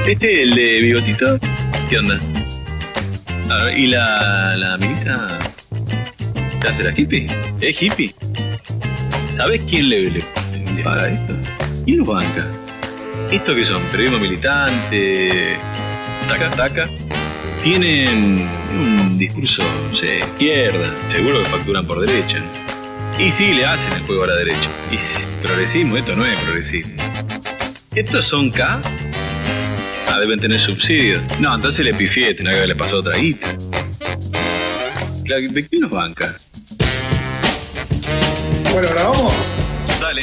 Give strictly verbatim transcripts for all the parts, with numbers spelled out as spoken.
Este, el de bigotito, ¿qué onda? A ver, ¿y la, la minita? ¿Te hace la hippie? ¿Es hippie? ¿Sabés quién le, le, le paga esto? ¿Quién los banca? ¿Esto qué son? ¿Periodismo militante? ¿Taca, taca? Tienen un discurso, no sé, izquierda, seguro que facturan por derecha. Y sí, le hacen el juego a la derecha. Y progresismo, esto no es progresismo. ¿Estos son K? Ah, deben tener subsidios. No, entonces le pifié, tenía que haberle pasado otra guita. ¿De quién nos banca? Bueno, ¿grabamos? Dale.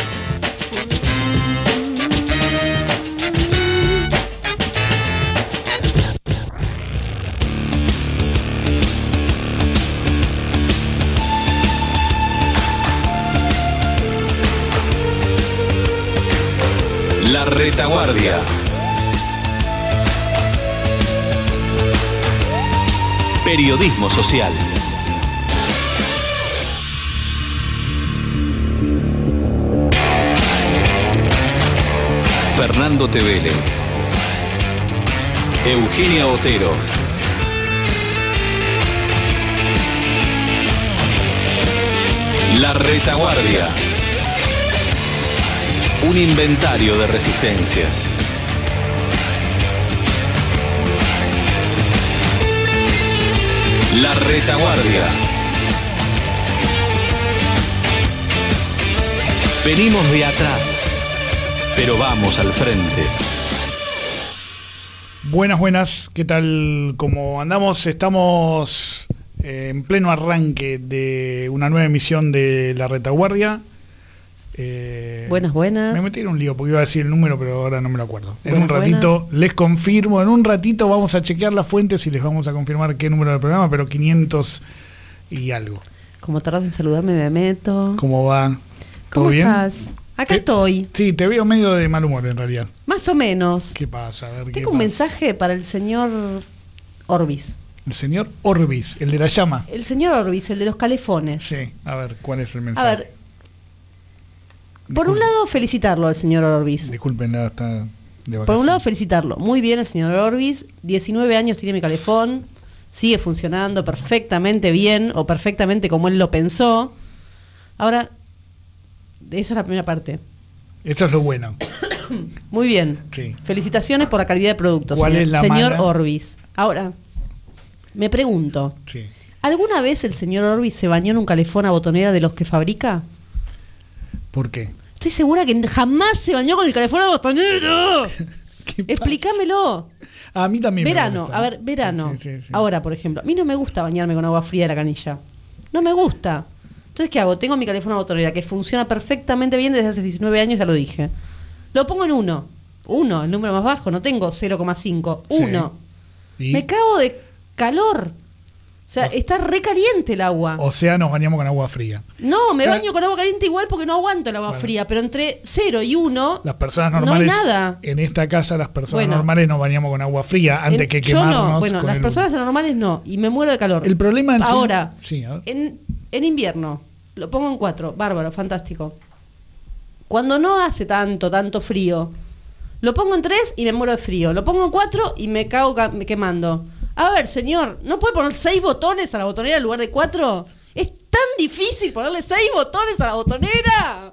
La Retaguardia. Periodismo social. Fernando Tevele, Eugenia Otero, La Retaguardia. Un inventario de resistencias. La Retaguardia. Venimos de atrás, pero vamos al frente. Buenas, buenas. ¿Qué tal? ¿Cómo andamos? Estamos en pleno arranque de una nueva emisión de La Retaguardia. Eh, buenas, buenas. Me metí en un lío porque iba a decir el número, pero ahora no me lo acuerdo. En buenas, un ratito buenas. Les confirmo, en un ratito vamos a chequear las fuentes y les vamos a confirmar qué número del programa, pero quinientos y algo. Como tardas en saludarme, me meto. ¿Cómo va? ¿Todo ¿Cómo bien? estás? Acá ¿Qué? Estoy. Sí, te veo medio de mal humor en realidad. Más o menos. ¿Qué pasa? A ver, ¿qué Tengo un pasa? mensaje para el señor Orbis. El señor Orbis, el de la llama. El señor Orbis, el de los calefones. Sí, a ver, ¿cuál es el mensaje? A ver, por un lado felicitarlo al señor Orbis. Disculpen, nada, está de vacaciones. Por un lado felicitarlo. Muy bien el señor Orbis. diecinueve años tiene mi calefón. Sigue funcionando perfectamente bien o perfectamente como él lo pensó. Ahora, esa es la primera parte. Eso es lo bueno. Muy bien. Sí. Felicitaciones por la calidad de productos, ¿Cuál señor, es la señor mala? Orbis. Ahora, me pregunto, Sí. ¿alguna vez el señor Orbis se bañó en un calefón a botonera de los que fabrica? ¿Por qué? Estoy segura que jamás se bañó con el calefón a botonera. ¿Qué pasa? Explícamelo. A mí también me Verano, gusta. a ver, verano. Sí, sí, sí. Ahora, por ejemplo, a mí no me gusta bañarme con agua fría de la canilla. No me gusta. Entonces, ¿qué hago? Tengo mi calefón a botonera que funciona perfectamente bien desde hace diecinueve años, ya lo dije. Lo pongo en uno. Uno, el número más bajo. No tengo cero coma cinco. Sí. Uno. ¿Y? Me cago de calor. O sea, O- está re caliente el agua. O sea, nos bañamos con agua fría. No, me Claro. baño con agua caliente igual porque no aguanto el agua Bueno. fría. Pero entre cero y uno, Las personas no hay normales, nada. en esta casa, las personas Bueno. normales nos bañamos con agua fría antes En- que yo quemarnos. no, bueno, con las el- personas normales no, y me muero de calor. El problema del Ahora, señor- sí, a ver. en, en invierno, lo pongo en cuatro, bárbaro, fantástico. Cuando no hace tanto, tanto frío, lo pongo en tres y me muero de frío. Lo pongo en cuatro y me cago ca- me quemando. A ver, señor, ¿no puede poner seis botones a la botonera en lugar de cuatro? ¿Es tan difícil ponerle seis botones a la botonera?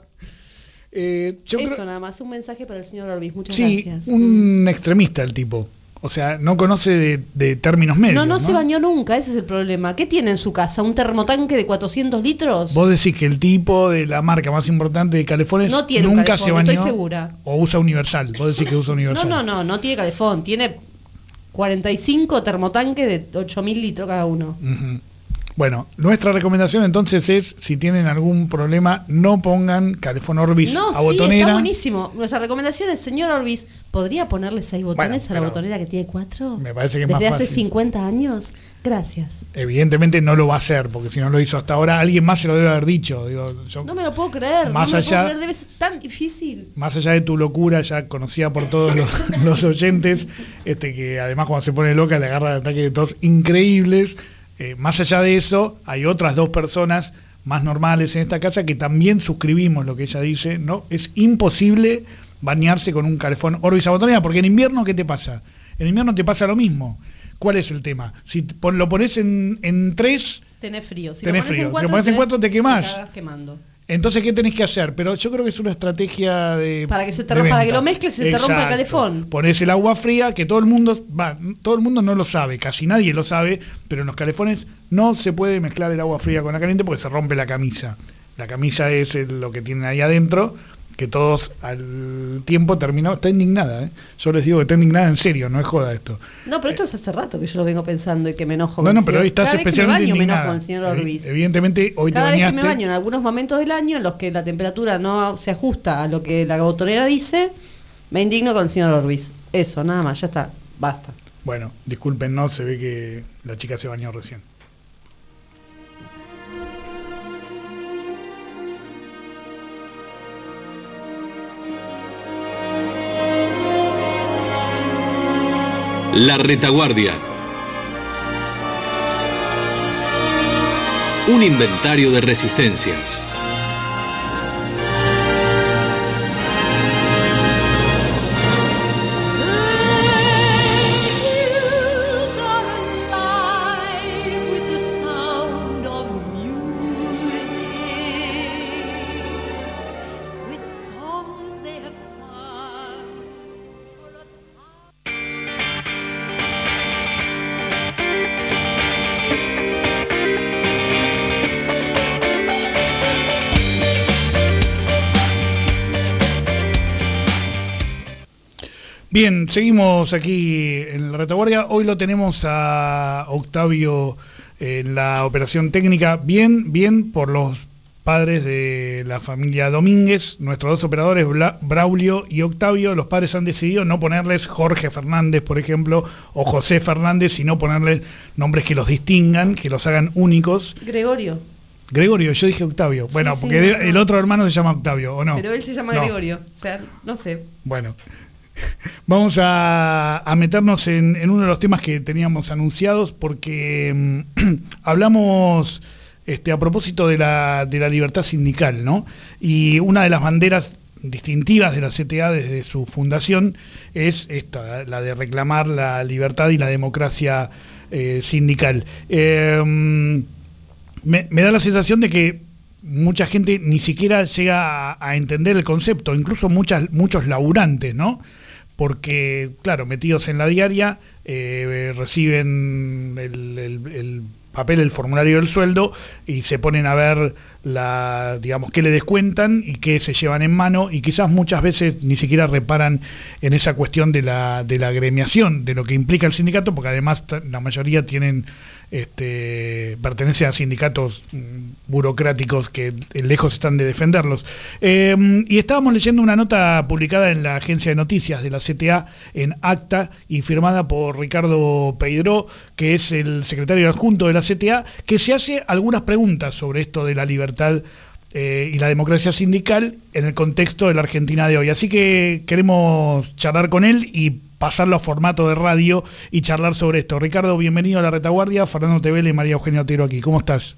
Eh, yo Eso creo- nada más, un mensaje para el señor Orbis, muchas sí, gracias. un extremista el tipo. O sea, no conoce de, de términos medios. No, no se bañó nunca, ese es el problema. ¿Qué tiene en su casa? ¿Un termotanque de cuatrocientos litros? Vos decís que el tipo de la marca más importante de calefones No tiene un nunca calefón, se bañó. estoy segura. O usa Universal. Vos decís que usa No, Universal. no, no, no tiene calefón. Tiene cuarenta y cinco termotanques de ocho mil litros cada uno. Ujú. Bueno, nuestra recomendación entonces es, si tienen algún problema, no pongan calefón Orbis No, a sí, botonera. está buenísimo. Nuestra recomendación es, señor Orbis, ¿podría ponerle seis botones Bueno, a la pero botonera que tiene cuatro? me parece que es Desde más hace fácil. cincuenta años. Gracias. Evidentemente no lo va a hacer, porque si no lo hizo hasta ahora, alguien más se lo debe haber dicho. Digo, yo, No me lo puedo creer. Más no me allá- lo puedo creer, debe ser tan difícil. más allá de tu locura, ya conocida por todos los, los oyentes, este que además cuando se pone loca le agarra ataques de tos increíbles. Eh, más allá de eso, hay otras dos personas más normales en esta casa que también suscribimos lo que ella dice. No, es imposible bañarse con un calefón Orbis a botonera, porque en invierno, ¿qué te pasa? En invierno te pasa lo mismo. ¿Cuál es el tema? Si lo pones en, en tres... Tenés frío. Si tenés lo pones frío. En cuatro, si lo pones en cuatro, te quemás. Te cagas quemando. Entonces, ¿qué tenés que hacer? Pero yo creo que es una estrategia de... Para que se te rompa, para que lo mezcles y se te rompa el calefón. Ponés el agua fría, que todo el mundo, va, todo el mundo no lo sabe, casi nadie lo sabe, pero en los calefones no se puede mezclar el agua fría con la caliente porque se rompe la camisa. La camisa es el, lo que tienen ahí adentro, que todos al tiempo terminó. Está indignada, ¿eh? Yo les digo que está indignada en serio, no es joda esto. No, pero esto es hace rato que yo lo vengo pensando y que me enojo. No, con no, el pero señor. hoy estás Cada especialmente vez que me baño, indignada. me enojo con el señor Orbis. Evidentemente, hoy Cada te bañaste. vez que me baño en algunos momentos del año en los que la temperatura no se ajusta a lo que la botonera dice, me indigno con el señor Orbis. Eso, nada más, ya está, basta. Bueno, disculpen, no, se ve que la chica se bañó recién. La Retaguardia. Un inventario de resistencias. Bien, seguimos aquí en la Retaguardia. Hoy lo tenemos a Octavio en la operación técnica. Bien, bien por los padres de la familia Domínguez, nuestros dos operadores, Bla, Braulio y Octavio. Los padres han decidido no ponerles Jorge Fernández, por ejemplo, o José Fernández, sino ponerles nombres que los distingan, que los hagan únicos. Gregorio. Gregorio, yo dije Octavio. Bueno, sí, porque sí, no, el no. otro hermano se llama Octavio, ¿o no? Pero él se llama no. Gregorio. O sea, no sé. Bueno. Vamos a, a meternos en, en uno de los temas que teníamos anunciados, porque mmm, hablamos este, a propósito de la, de la libertad sindical, ¿no? Y una de las banderas distintivas de la C T A desde su fundación es esta, la de reclamar la libertad y la democracia eh, sindical. Eh, me, me da la sensación de que mucha gente ni siquiera llega a, a entender el concepto, incluso muchas, muchos laburantes, ¿no? Porque, claro, metidos en la diaria, eh, reciben el, el, el papel, el formulario del sueldo, y se ponen a ver, la, digamos, qué le descuentan y qué se llevan en mano, y quizás muchas veces ni siquiera reparan en esa cuestión de la, de la agremiación, de lo que implica el sindicato, porque además la mayoría tienen... Este, pertenece a sindicatos mm, burocráticos que lejos están de defenderlos. Eh, y estábamos leyendo una nota publicada en la agencia de noticias de la C T A en Acta y firmada por Ricardo Peidró, que es el secretario adjunto de la C T A, que se hace algunas preguntas sobre esto de la libertad eh, y la democracia sindical en el contexto de la Argentina de hoy. Así que queremos charlar con él y pasarlo a formato de radio y charlar sobre esto. Ricardo, bienvenido a La Retaguardia. Fernando Tevele y María Eugenia Otero aquí. ¿Cómo estás?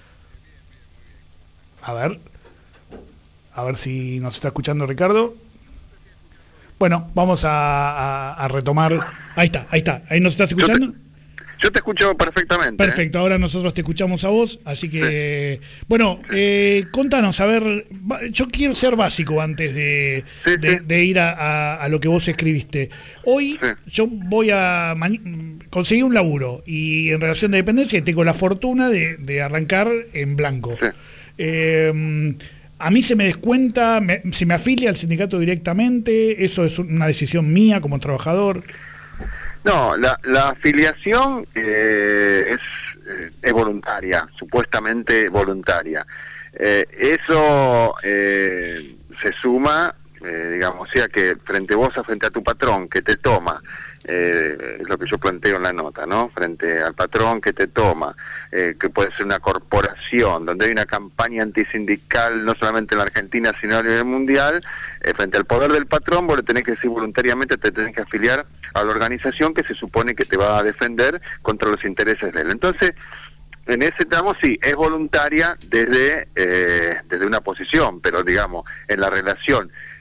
A ver. A ver si nos está escuchando Ricardo. Bueno, vamos a, a, a retomar. Ahí está, ahí está. ¿Ahí nos estás escuchando? Yo te, yo te escucho perfectamente. Perfecto, ahora nosotros te escuchamos a vos, así que... Sí. Bueno, eh, contanos, a ver, yo quiero ser básico antes de, sí, de, sí. de ir a, a, a lo que vos escribiste. Hoy sí. yo voy a conseguir un laburo y en relación de dependencia tengo la fortuna de, de arrancar en blanco. Sí. Eh, a mí se me descuenta, me, se me afilia al sindicato directamente, eso es una decisión mía como trabajador. No, la, la afiliación eh, es, eh, es voluntaria, supuestamente voluntaria. Eh, eso eh, se suma, eh, digamos, o sea que frente a vos, frente a tu patrón que te toma, eh, es lo que yo planteo en la nota, ¿no? Frente al patrón que te toma, eh, que puede ser una corporación, donde hay una campaña antisindical, no solamente en la Argentina, sino a nivel mundial, eh, frente al poder del patrón, vos le tenés que decir voluntariamente, te tenés que afiliar a la organización que se supone que te va a defender contra los intereses de él. Entonces, en ese tramo sí, es voluntaria desde, eh, desde una posición, pero digamos, en la relación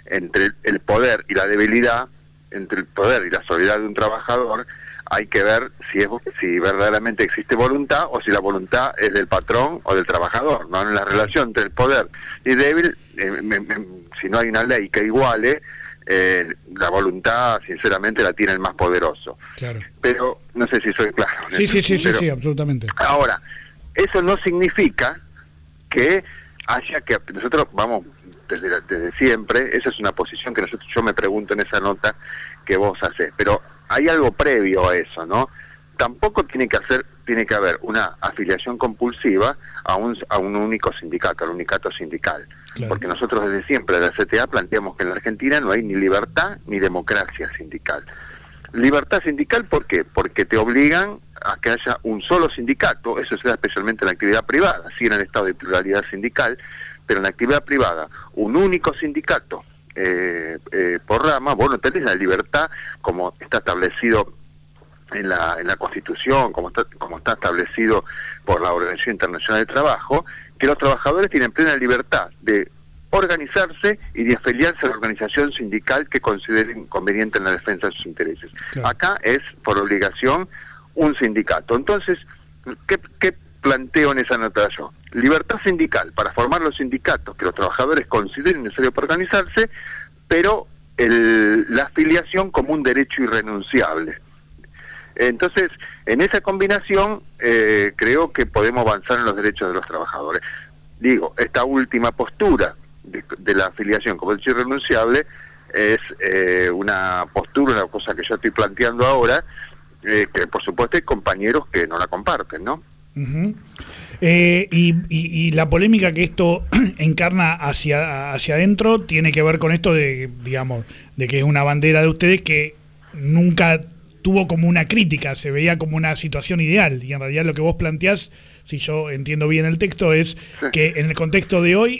entre el poder y la debilidad, entre el poder y la soledad de un trabajador, hay que ver si es si verdaderamente existe voluntad o si la voluntad es del patrón o del trabajador, ¿no? En la relación entre el poder y débil, eh, me, me, si no hay una ley que iguale, eh, la voluntad, sinceramente, la tiene el más poderoso. Claro. Pero no sé si soy claro. Sí, sí, sí, pero, sí, sí, absolutamente. Ahora, eso no significa que haya que... Nosotros vamos desde, desde siempre, esa es una posición que nosotros, yo me pregunto en esa nota que vos hacés, pero hay algo previo a eso, ¿no? Tampoco tiene que hacer, tiene que haber una afiliación compulsiva a un, a un único sindicato, al unicato sindical. Claro. Porque nosotros desde siempre, de la C T A, planteamos que en la Argentina no hay ni libertad ni democracia sindical. Libertad sindical, ¿por qué? Porque te obligan a que haya un solo sindicato, eso se da especialmente en la actividad privada, sí en el estado de pluralidad sindical, pero en la actividad privada, un único sindicato eh, eh, por rama, vos no tenés la libertad como está establecido en la, en la Constitución, como está, como está establecido por la Organización Internacional del Trabajo, que los trabajadores tienen plena libertad de organizarse y de afiliarse a la organización sindical que consideren conveniente en la defensa de sus intereses. Claro. Acá es, por obligación, un sindicato. Entonces, ¿qué, qué planteo en esa nota yo? Libertad sindical para formar los sindicatos que los trabajadores consideren necesario para organizarse, pero el, la afiliación como un derecho irrenunciable. Entonces, en esa combinación, eh, creo que podemos avanzar en los derechos de los trabajadores. Digo, esta última postura de, de la afiliación como derecho irrenunciable es eh, una postura, una cosa que yo estoy planteando ahora, eh, que por supuesto hay compañeros que no la comparten, ¿no? Uh-huh. Eh, y, y, y la polémica que esto encarna hacia, hacia adentro tiene que ver con esto de, digamos, de que es una bandera de ustedes que nunca tuvo como una crítica, se veía como una situación ideal, y en realidad lo que vos planteás, si yo entiendo bien el texto, es que en el contexto de hoy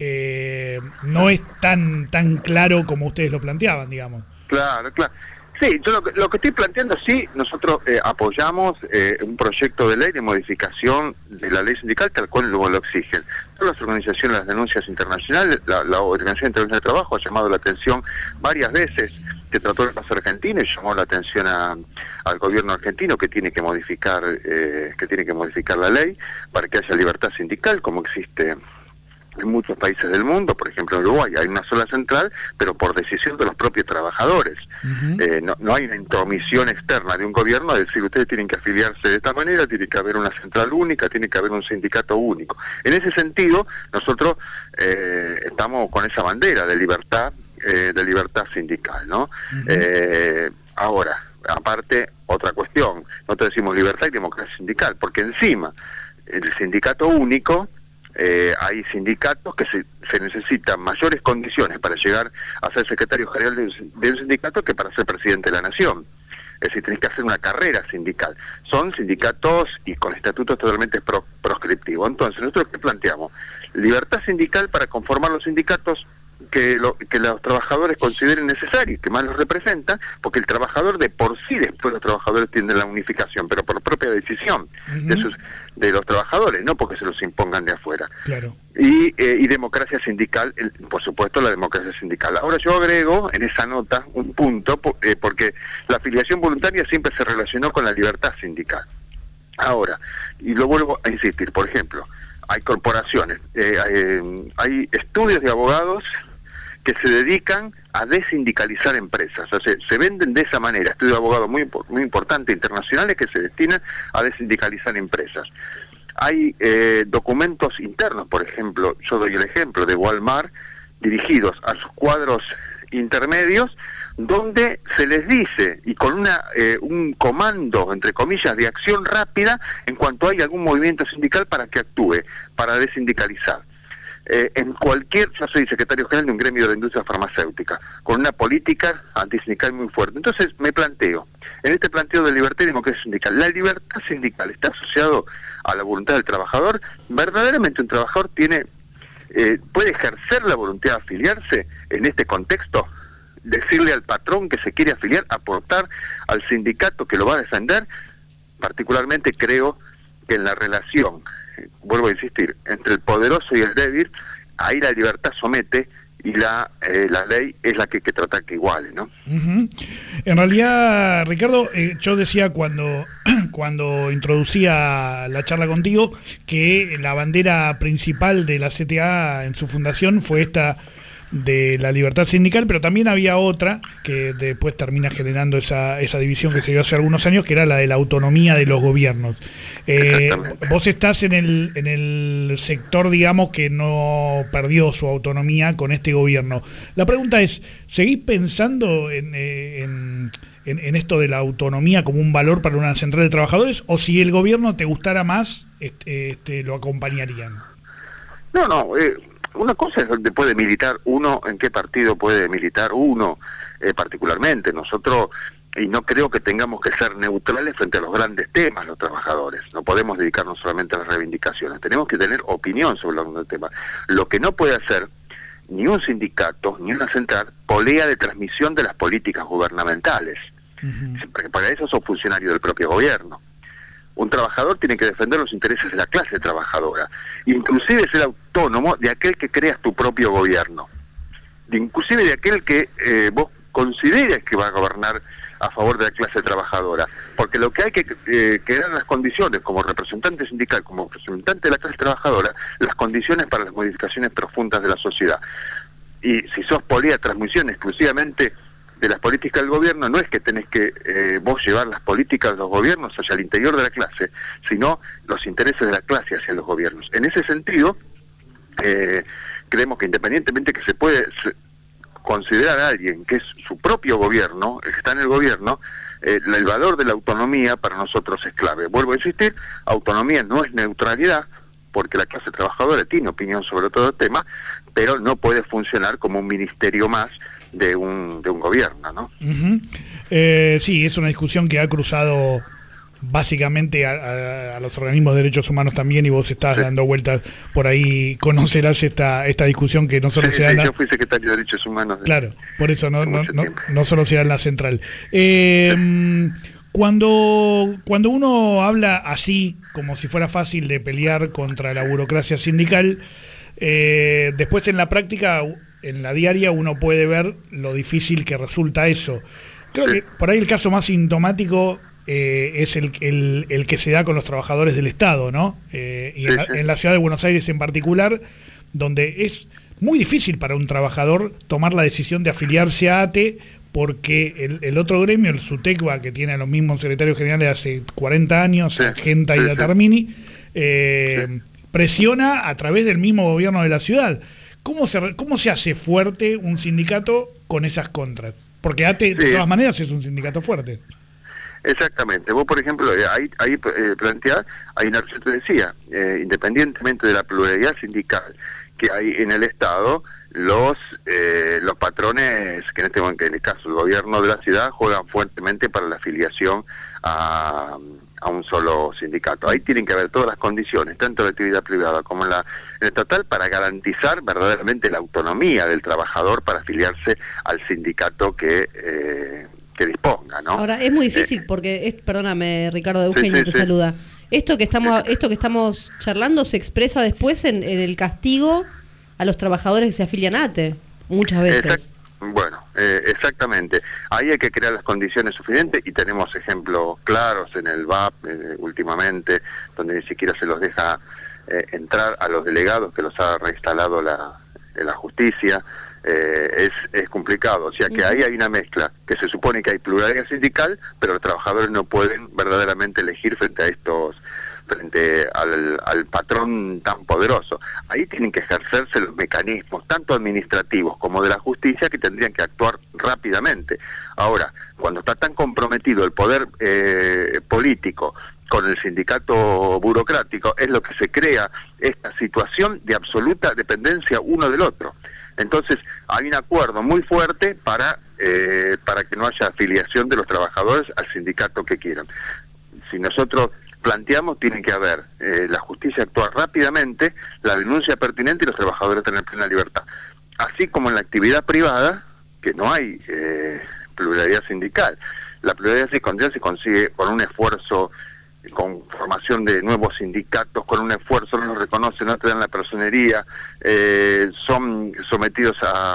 eh, no es tan tan claro como ustedes lo planteaban, digamos. Claro, claro. Sí, yo lo que, lo que estoy planteando, sí, nosotros eh, apoyamos eh, un proyecto de ley de modificación de la ley sindical tal cual luego lo exigen. Todas las organizaciones, las denuncias internacionales, la, la Organización Internacional del Trabajo ha llamado la atención varias veces, que trató el caso argentino y llamó la atención a, al gobierno argentino que tiene que modificar eh, que tiene que modificar la ley para que haya libertad sindical como existe en muchos países del mundo. Por ejemplo, en Uruguay hay una sola central, pero por decisión de los propios trabajadores. Uh-huh. eh, no, no hay una intromisión externa de un gobierno a decir ustedes tienen que afiliarse de esta manera, tiene que haber una central única, tiene que haber un sindicato único. En ese sentido, nosotros eh, estamos con esa bandera de libertad eh, de libertad sindical, ¿no? Uh-huh. eh, ahora, aparte, otra cuestión, nosotros decimos libertad y democracia sindical, porque encima el sindicato único, Eh, hay sindicatos que se, se necesitan mayores condiciones para llegar a ser secretario general de un, de un sindicato que para ser presidente de la nación. Es decir, tenés que hacer una carrera sindical. Son sindicatos y con estatutos totalmente pro, proscriptivos. Entonces, nosotros ¿qué planteamos? Libertad sindical para conformar los sindicatos que, lo, que los trabajadores consideren necesarios, que más los representan, porque el trabajador de por sí, después los trabajadores tienen la unificación, pero por propia decisión uh-huh. de, sus, de los trabajadores, no porque se los impongan de afuera. Claro. Y, eh, y democracia sindical, el, por supuesto la democracia sindical. Ahora yo agrego en esa nota un punto, eh, porque la afiliación voluntaria siempre se relacionó con la libertad sindical. Ahora, y lo vuelvo a insistir, por ejemplo, hay corporaciones, eh, eh, hay estudios de abogados que se dedican a desindicalizar empresas, o sea, se, se venden de esa manera, estudios de abogados muy, muy importantes, internacionales, que se destinan a desindicalizar empresas. Hay eh, documentos internos, por ejemplo, yo doy el ejemplo de Walmart, dirigidos a sus cuadros intermedios, donde se les dice, y con una eh, un comando, entre comillas, de acción rápida, en cuanto hay algún movimiento sindical para que actúe, para desindicalizar. Eh, en cualquier, yo soy secretario general de un gremio de la industria farmacéutica, con una política antisindical muy fuerte. Entonces me planteo, en este planteo de libertad y democracia sindical, ¿la libertad sindical está asociado a la voluntad del trabajador? ¿Verdaderamente un trabajador tiene eh, puede ejercer la voluntad de afiliarse en este contexto? Decirle al patrón que se quiere afiliar, aportar al sindicato que lo va a defender. Particularmente creo que en la relación, vuelvo a insistir, entre el poderoso y el débil, ahí la libertad somete y la eh, la ley es la que hay que tratar que iguale, ¿no? Uh-huh. En realidad, Ricardo, eh, yo decía cuando, cuando introducía la charla contigo que la bandera principal de la C T A en su fundación fue esta de la libertad sindical, pero también había otra que después termina generando esa, esa división que se dio hace algunos años, que era la de la autonomía de los gobiernos. Eh, vos estás en el, en el sector, digamos, que no perdió su autonomía con este gobierno. La pregunta es, ¿seguís pensando en, en, en, en esto de la autonomía como un valor para una central de trabajadores, o si el gobierno te gustara más, este, este, lo acompañarían? No, no, eh... una cosa es donde puede militar uno, en qué partido puede militar uno eh, particularmente. Nosotros, y no creo que tengamos que ser neutrales frente a los grandes temas, los trabajadores. No podemos dedicarnos solamente a las reivindicaciones. Tenemos que tener opinión sobre los grandes temas. Lo que no puede hacer ni un sindicato, ni una central, polea de transmisión de las políticas gubernamentales. Uh-huh. Porque para eso son funcionarios del propio gobierno. Un trabajador tiene que defender los intereses de la clase trabajadora, inclusive ser autónomo de aquel que creas tu propio gobierno, de inclusive de aquel que eh, vos consideres que va a gobernar a favor de la clase trabajadora, porque lo que hay que eh, crear las condiciones como representante sindical, como representante de la clase trabajadora, las condiciones para las modificaciones profundas de la sociedad. Y si sos polea de transmisión exclusivamente de las políticas del gobierno, no es que tenés que eh, vos llevar las políticas de los gobiernos hacia el interior de la clase, sino los intereses de la clase hacia los gobiernos. En ese sentido, eh, creemos que independientemente que se puede se, considerar a alguien que es su propio gobierno, el que está en el gobierno, eh, el valor de la autonomía para nosotros es clave. Vuelvo a insistir, autonomía no es neutralidad, porque la clase trabajadora tiene opinión sobre todo el tema, pero no puede funcionar como un ministerio más de un de un gobierno, ¿no? Uh-huh. Eh, sí, es una discusión que ha cruzado básicamente a, a, a los organismos de derechos humanos también, y vos estás sí. dando vueltas por ahí, conocerás esta esta discusión que no solo sí, se da sí, en la... yo fui secretario de Derechos Humanos. De, claro, por eso no, no, no, no solo se da en la central. Eh, sí. Cuando, cuando uno habla así, como si fuera fácil de pelear contra la burocracia sindical, eh, después en la práctica, en la diaria, uno puede ver lo difícil que resulta eso. Creo que por ahí el caso más sintomático eh, es el, el, el que se da con los trabajadores del Estado, ¿no? Eh, y en la, en la ciudad de Buenos Aires en particular, donde es muy difícil para un trabajador tomar la decisión de afiliarse a ATE, porque el, el otro gremio, el SUTECBA, que tiene a los mismos secretarios generales hace cuarenta años, sí, Argenta sí, y Datarmini, eh, sí. presiona a través del mismo gobierno de la ciudad. ¿Cómo se, cómo se hace fuerte un sindicato con esas contras? Porque ATE, sí. de todas maneras, es un sindicato fuerte. Exactamente. Vos, por ejemplo, ahí, ahí eh, planteás, hay una, yo te decía, eh, independientemente de la pluralidad sindical que hay en el Estado, los eh, los patrones, que en este momento, en el caso del gobierno de la ciudad, juegan fuertemente para la afiliación a, a un solo sindicato. Ahí tienen que haber todas las condiciones, tanto en la actividad privada como en la, en la estatal, para garantizar verdaderamente la autonomía del trabajador para afiliarse al sindicato que... Eh, que disponga, ¿no? Ahora, es muy difícil eh, porque, es, perdóname, Ricardo, Eugenio sí, sí, te sí. saluda. Esto que estamos esto que estamos charlando se expresa después en, en el castigo a los trabajadores que se afilian a ATE, muchas veces. Exact, bueno, eh, exactamente. Ahí hay que crear las condiciones suficientes y tenemos ejemplos claros en el V A P eh, últimamente, donde ni siquiera se los deja eh, entrar a los delegados que los ha reinstalado la, la justicia. Eh, es, es complicado, o sea que ahí hay una mezcla, que se supone que hay pluralidad sindical, pero los trabajadores no pueden verdaderamente elegir frente a estos, frente al, al patrón tan poderoso. Ahí tienen que ejercerse los mecanismos, tanto administrativos como de la justicia, que tendrían que actuar rápidamente. Ahora, cuando está tan comprometido el poder eh, político con el sindicato burocrático, es lo que se crea esta situación de absoluta dependencia uno del otro. Entonces, hay un acuerdo muy fuerte para eh, para que no haya afiliación de los trabajadores al sindicato que quieran. Si nosotros planteamos, tiene que haber eh, la justicia actuar rápidamente, la denuncia pertinente y los trabajadores tener plena libertad. Así como en la actividad privada, que no hay eh, pluralidad sindical. La pluralidad sindical se consigue con un esfuerzo con formación de nuevos sindicatos, con un esfuerzo, no los reconocen, no te dan la personería, eh, son sometidos a,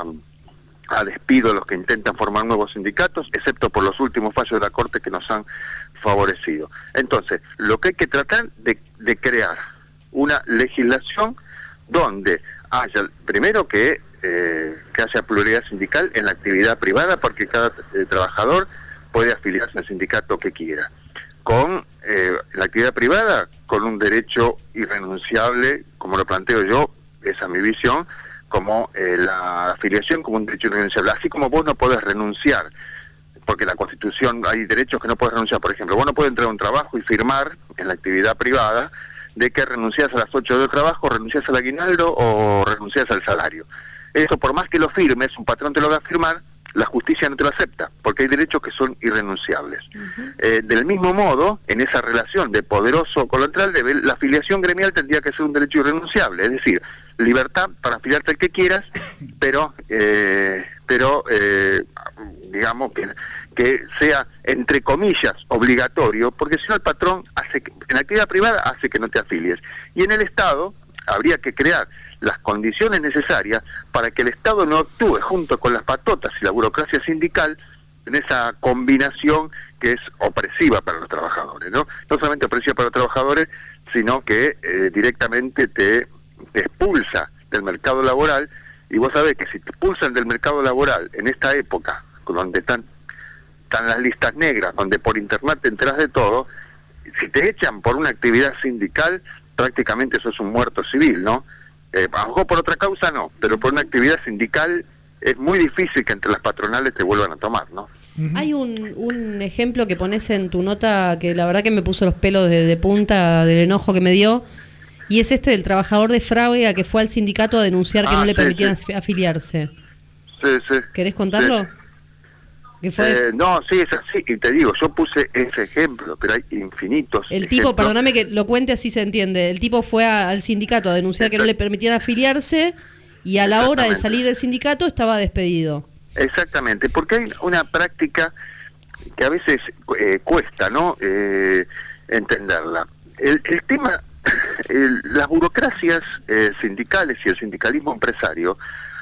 a despido los que intentan formar nuevos sindicatos, excepto por los últimos fallos de la Corte que nos han favorecido. Entonces, lo que hay que tratar de, de crear una legislación donde haya, primero que, eh, que haya pluralidad sindical en la actividad privada, porque cada eh, trabajador puede afiliarse al sindicato que quiera. Con eh, la actividad privada, con un derecho irrenunciable, como lo planteo yo, esa es mi visión, como eh, la afiliación como un derecho irrenunciable. Así como vos no podés renunciar, porque la Constitución hay derechos que no podés renunciar. Por ejemplo, vos no podés entrar a un trabajo y firmar en la actividad privada de que renunciás a las ocho de trabajo, renunciás al aguinaldo o renunciás al salario. Eso, por más que lo firmes, un patrón te lo va a firmar, la justicia no te lo acepta, porque hay derechos que son irrenunciables. Uh-huh. Eh, del mismo modo, en esa relación de poderoso con lo neutral, la afiliación gremial tendría que ser un derecho irrenunciable, es decir, libertad para afiliarte al que quieras, pero eh, pero eh, digamos que, que sea, entre comillas, obligatorio, porque si no el patrón hace que, en la actividad privada hace que no te afilies. Y en el Estado habría que crear las condiciones necesarias para que el Estado no actúe junto con las patotas y la burocracia sindical en esa combinación que es opresiva para los trabajadores, ¿no? No solamente opresiva para los trabajadores, sino que eh, directamente te, te expulsa del mercado laboral, y vos sabés que si te expulsan del mercado laboral en esta época, donde están, están las listas negras, donde por internet te enterás de todo, si te echan por una actividad sindical, prácticamente eso es un muerto civil, ¿no? Eh, a lo mejor por otra causa no, pero por una actividad sindical es muy difícil que entre las patronales te vuelvan a tomar, ¿no? Hay un, un ejemplo que pones en tu nota que la verdad que me puso los pelos de, de punta del enojo que me dio, y es este del trabajador de Frávega que fue al sindicato a denunciar que ah, no le sí, permitían sí. afiliarse. Sí, sí. ¿Querés contarlo? Sí. ¿Qué fue? Eh, no, sí, es así, y te digo, yo puse ese ejemplo, pero hay infinitos El tipo, ejemplos. Perdóname que lo cuente así se entiende, el tipo fue a, al sindicato a denunciar Exacto. que no le permitían afiliarse, y a la hora de salir del sindicato estaba despedido. Exactamente, porque hay una práctica que a veces eh, cuesta, ¿no?, eh, entenderla. El, el tema, el, las burocracias eh, sindicales y el sindicalismo empresario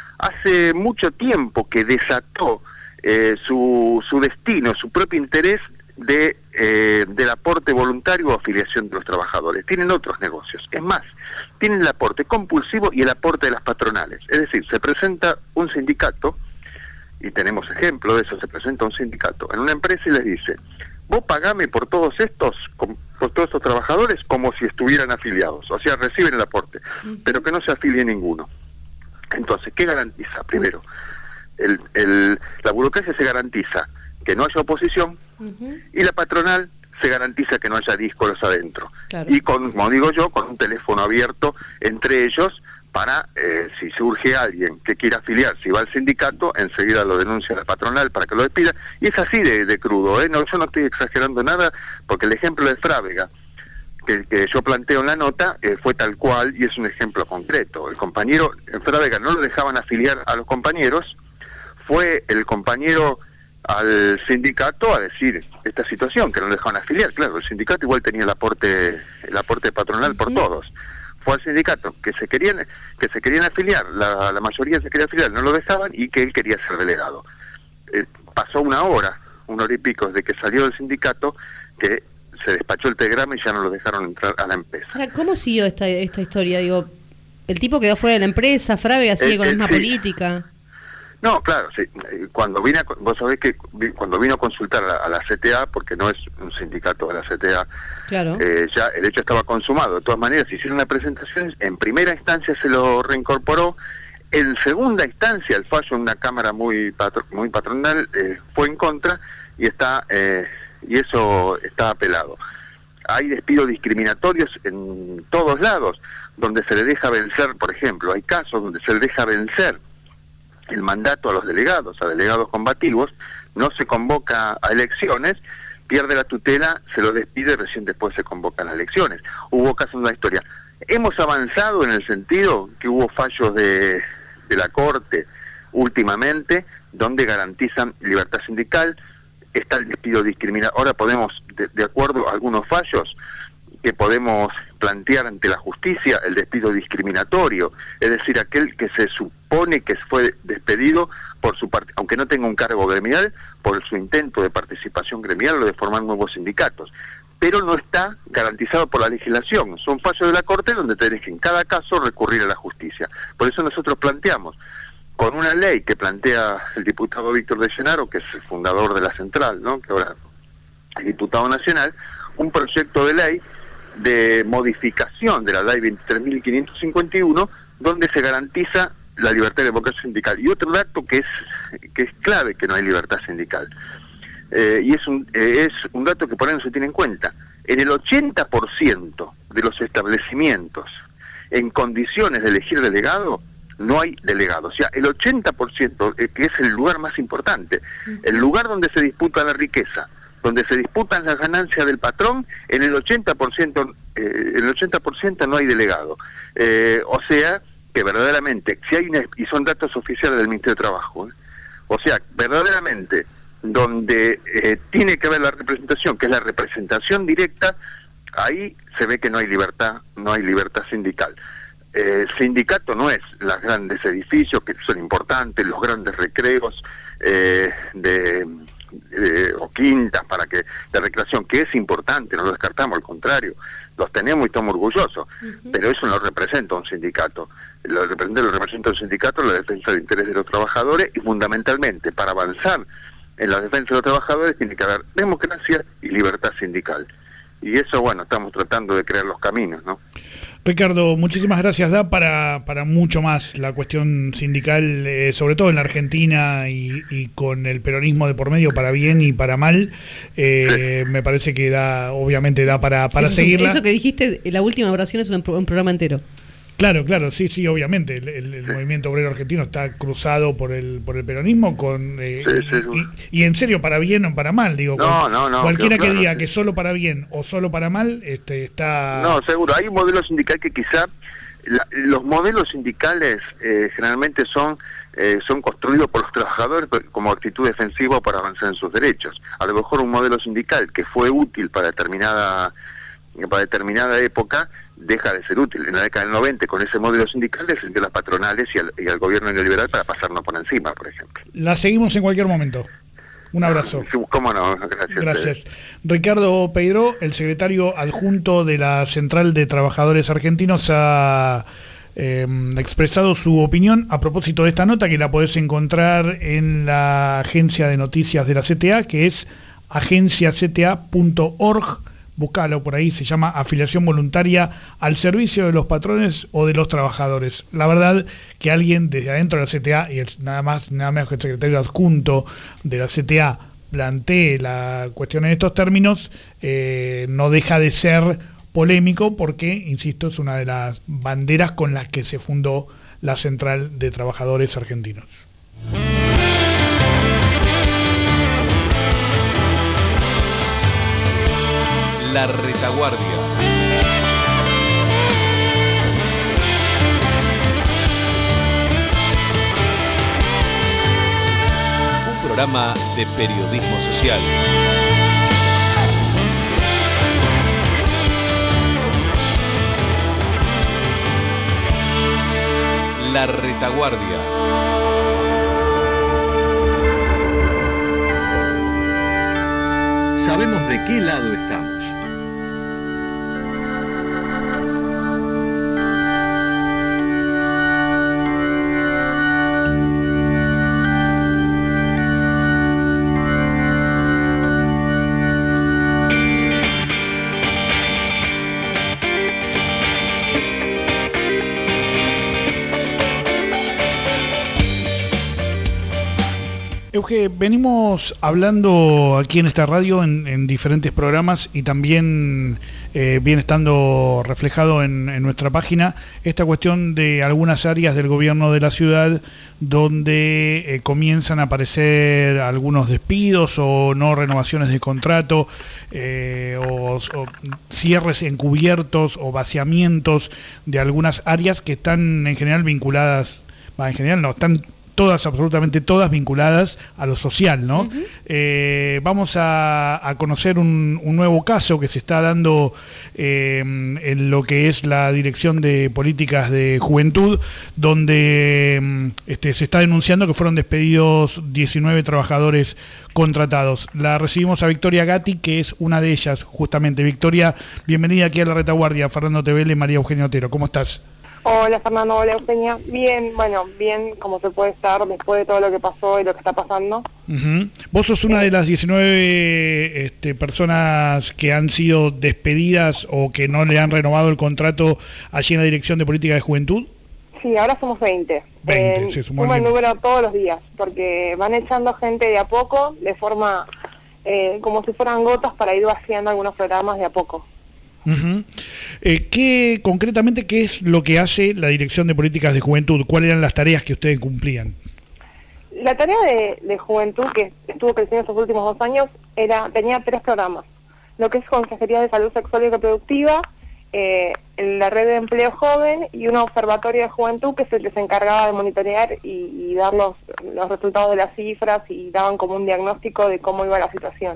hace mucho tiempo que desató Eh, su, su destino, su propio interés de eh, del aporte voluntario o afiliación de los trabajadores. Tienen otros negocios. Es más, tienen el aporte compulsivo y el aporte de las patronales. Es decir, se presenta un sindicato, y tenemos ejemplo de eso, se presenta un sindicato en una empresa y les dice, vos pagame por todos estos, por todos estos trabajadores como si estuvieran afiliados. O sea, reciben el aporte, pero que no se afilie ninguno. Entonces, ¿qué garantiza? Primero, El, el, la burocracia se garantiza que no haya oposición, uh-huh. y la patronal se garantiza que no haya díscolos adentro. Claro. Y con, como digo yo, con un teléfono abierto entre ellos para, eh, si surge alguien que quiera afiliarse y va al sindicato, enseguida lo denuncia la patronal para que lo despida. Y es así de, de crudo, ¿eh? No, yo no estoy exagerando nada, porque el ejemplo de Frávega, que, que yo planteo en la nota, eh, fue tal cual y es un ejemplo concreto. El compañero, en Frávega no lo dejaban afiliar a los compañeros, fue el compañero al sindicato a decir esta situación, que no le dejaban afiliar. Claro, el sindicato igual tenía el aporte el aporte patronal por todos. Fue al sindicato que se querían que se querían afiliar, la, la mayoría se quería afiliar, no lo dejaban, y que él quería ser delegado. Eh, pasó una hora, una hora y pico desde que salió del sindicato, que se despachó el telegrama y ya no lo dejaron entrar a la empresa. ¿Cómo siguió esta esta historia? Digo, el tipo quedó fuera de la empresa, Frávega sigue eh, con la misma eh, sí. política. No, claro, sí. Cuando vine, a, vos sabés que cuando vino a consultar a, a la C T A, porque no es un sindicato de la C T A, claro. eh, ya el hecho estaba consumado. De todas maneras, se hicieron una presentación, en primera instancia se lo reincorporó, en segunda instancia el fallo en una cámara muy patro, muy patronal eh, fue en contra, y está eh, y eso está apelado. Hay despidos discriminatorios en todos lados, donde se le deja vencer, por ejemplo, hay casos donde se le deja vencer el mandato a los delegados, a delegados combativos, no se convoca a elecciones, pierde la tutela, se lo despide, recién después se convocan las elecciones. Hubo casos en la historia. Hemos avanzado en el sentido que hubo fallos de, de la Corte últimamente, donde garantizan libertad sindical, está el despido discriminatorio. Ahora podemos, de, de acuerdo a algunos fallos, que podemos plantear ante la justicia el despido discriminatorio, es decir, aquel que se supone que fue despedido por su parte, aunque no tenga un cargo gremial, por su intento de participación gremial o de formar nuevos sindicatos. Pero no está garantizado por la legislación. Son fallos de la Corte donde tenés que en cada caso recurrir a la justicia. Por eso nosotros planteamos, con una ley que plantea el diputado Víctor de Llenaro, que es el fundador de la Central, ¿no?, que ahora es diputado nacional, un proyecto de ley de modificación de la ley veintitrés mil quinientos cincuenta y uno, donde se garantiza la libertad de democracia sindical. Y otro dato que es que es clave, que no hay libertad sindical. Eh, y es un, eh, es un dato que por ahí no se tiene en cuenta. En el ochenta por ciento de los establecimientos en condiciones de elegir delegado, no hay delegado. O sea, el ochenta por ciento, eh, que es el lugar más importante, el lugar donde se disputa la riqueza, donde se disputan las ganancias del patrón, en el ochenta por ciento, eh, el ochenta por ciento no hay delegado. Eh, o sea, que verdaderamente, si hay una, y son datos oficiales del Ministerio de Trabajo, ¿eh? O sea, verdaderamente, donde eh, tiene que haber la representación, que es la representación directa, ahí se ve que no hay libertad, no hay libertad sindical. Eh, sindicato no es los grandes edificios, que son importantes, los grandes recreos eh, de... Eh, o quintas para que de recreación, que es importante, no lo descartamos, al contrario, los tenemos y estamos orgullosos, uh-huh. Pero eso no representa un sindicato. Lo representa, lo representa un sindicato la defensa del interés de los trabajadores, y fundamentalmente para avanzar en la defensa de los trabajadores tiene que haber democracia y libertad sindical, y eso, bueno, estamos tratando de crear los caminos, ¿no? Ricardo, muchísimas gracias. Da para, para mucho más la cuestión sindical, eh, sobre todo en la Argentina y, y con el peronismo de por medio, para bien y para mal. Eh, sí. Me parece que da, obviamente da para, para eso, seguirla. Eso que dijiste, la última oración es un, un programa entero. Claro, claro, sí, sí, obviamente. El, el, el movimiento obrero argentino está cruzado por el por el peronismo con eh, sí, sí, y, y, y en serio, para bien o para mal, digo. No, cual, no, no. Cualquiera claro, que diga sí. que solo para bien o solo para mal, este está... No, seguro. Hay un modelo sindical que quizá... La, los modelos sindicales eh, generalmente son eh, son construidos por los trabajadores como actitud defensiva para avanzar en sus derechos. A lo mejor un modelo sindical que fue útil para determinada para determinada época deja de ser útil. En la década del noventa, con ese modelo sindical, defendió a las patronales y al, y al gobierno neoliberal para pasarnos por encima, por ejemplo. La seguimos en cualquier momento. Un abrazo. ¿Cómo no? Gracias. Gracias. Ricardo Peiró, el secretario adjunto de la Central de Trabajadores Argentinos, ha eh, expresado su opinión a propósito de esta nota, que la podés encontrar en la agencia de noticias de la C T A, que es agencia c t a punto org. Búscalo por ahí, se llama Afiliación Voluntaria al Servicio de los Patrones o de los Trabajadores. La verdad que alguien desde adentro de la C T A, y el, nada más nada menos que el secretario adjunto de la C T A, plantee la cuestión en estos términos, eh, no deja de ser polémico, porque, insisto, es una de las banderas con las que se fundó la Central de Trabajadores Argentinos. La Retaguardia. Un programa de periodismo social. La Retaguardia. Sabemos de qué lado estamos. Euge, venimos hablando aquí en esta radio en, en diferentes programas, y también eh, viene estando reflejado en, en nuestra página esta cuestión de algunas áreas del gobierno de la ciudad donde eh, comienzan a aparecer algunos despidos o no renovaciones de contrato, eh, o, o cierres encubiertos o vaciamientos de algunas áreas que están en general vinculadas, bah, en general no, están todas, absolutamente todas vinculadas a lo social, ¿no? Uh-huh. eh, vamos a, a conocer un, un nuevo caso que se está dando eh, en lo que es la Dirección de Políticas de Juventud, donde este, se está denunciando que fueron despedidos diecinueve trabajadores contratados. La recibimos a Victoria Gatti, que es una de ellas, justamente. Victoria, bienvenida aquí a La Retaguardia. Fernando Tevele y María Eugenia Otero. ¿Cómo estás? Hola Fernando, hola Eugenia. Bien, bueno, bien como se puede estar después de todo lo que pasó y lo que está pasando. Uh-huh. Vos sos una de las diecinueve este, personas que han sido despedidas o que no le han renovado el contrato allí en la Dirección de Política de Juventud. Sí, ahora somos veinte. veinte, eh, sí, suma el número todos los días, porque van echando gente de a poco, de forma eh, como si fueran gotas para ir vaciando algunos programas de a poco. Uh-huh. eh, ¿qué, concretamente, qué es lo que hace la Dirección de Políticas de Juventud? ¿Cuáles eran las tareas que ustedes cumplían? La tarea de, de Juventud, que estuvo creciendo estos últimos dos años, era tenía tres programas. Lo que es Consejería de Salud Sexual y Reproductiva, eh, la Red de Empleo Joven y un observatorio de juventud que es el que se encargaba de monitorear y, y dar los, los resultados de las cifras y daban como un diagnóstico de cómo iba la situación.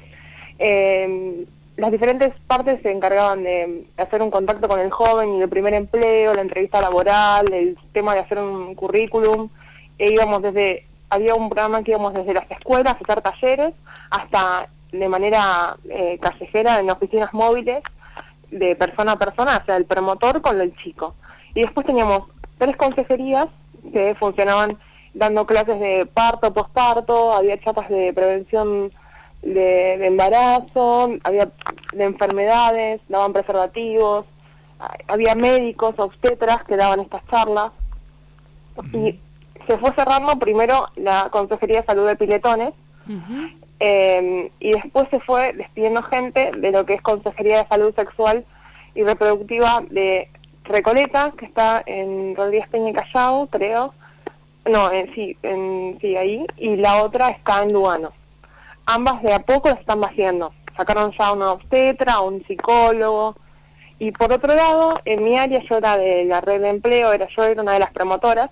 Eh, Las diferentes partes se encargaban de hacer un contacto con el joven y el primer empleo, la entrevista laboral, el tema de hacer un currículum. E íbamos desde, había un programa que íbamos desde las escuelas a hacer talleres hasta de manera eh, callejera en oficinas móviles de persona a persona, o sea, el promotor con el chico. Y después teníamos tres consejerías que funcionaban dando clases de parto, posparto, había charlas de prevención De, de embarazo, había de enfermedades, daban preservativos, había médicos, obstetras que daban estas charlas. Uh-huh. Y se fue cerrando primero la Consejería de Salud de Piletones, uh-huh. eh, y después se fue despidiendo gente de lo que es Consejería de Salud Sexual y Reproductiva de Recoleta, que está en Rodríguez Peña y Callao, creo. No, en, sí, en, sí, ahí. Y la otra está en Lugano. Ambas de a poco las están vaciando. Sacaron ya una obstetra, un psicólogo. Y por otro lado, en mi área, yo era de la red de empleo, era yo era una de las promotoras.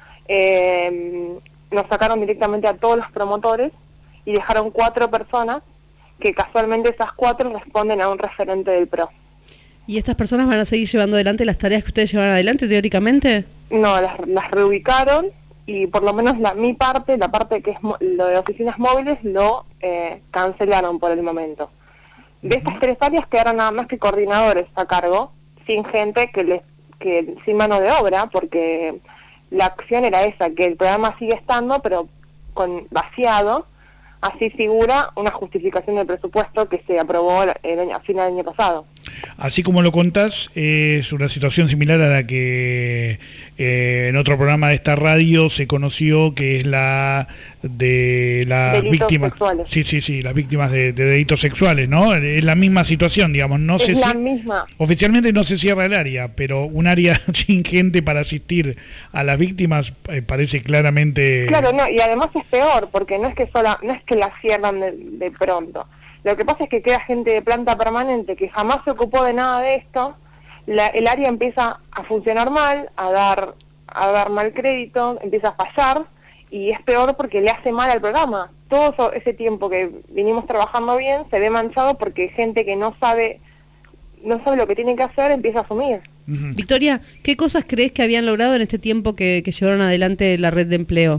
Eh, nos sacaron directamente a todos los promotores y dejaron cuatro personas, que casualmente esas cuatro responden a un referente del P R O. ¿Y estas personas van a seguir llevando adelante las tareas que ustedes llevan adelante, teóricamente? No, las, las reubicaron. Y por lo menos la mi parte, la parte que es lo de oficinas móviles, lo eh, cancelaron por el momento. De estas tres áreas quedaron nada más que coordinadores a cargo, sin gente que les que sin mano de obra, porque la acción era esa, que el programa sigue estando, pero con vaciado. Así figura una justificación del presupuesto que se aprobó el año, a fin del año pasado. Así como lo contás, es una situación similar a la que eh, en otro programa de esta radio se conoció, que es la de las víctimas. Sexuales. Sí, sí, sí, las víctimas de, de delitos sexuales, ¿no? Es la misma situación, digamos. No es sé la si, misma. Oficialmente no se cierra el área, pero un área sin gente para asistir a las víctimas eh, parece claramente. Claro, no, y además es peor, porque no es que sola, no es que la cierran de, de pronto. Lo que pasa es que queda gente de planta permanente que jamás se ocupó de nada de esto, la, el área empieza a funcionar mal, a dar, a dar mal crédito, empieza a fallar, y es peor porque le hace mal al programa. Todo ese tiempo que vinimos trabajando bien se ve manchado porque gente que no sabe, no sabe lo que tiene que hacer empieza a asumir. Uh-huh. Victoria, ¿qué cosas crees que habían logrado en este tiempo que, que llevaron adelante la red de empleo?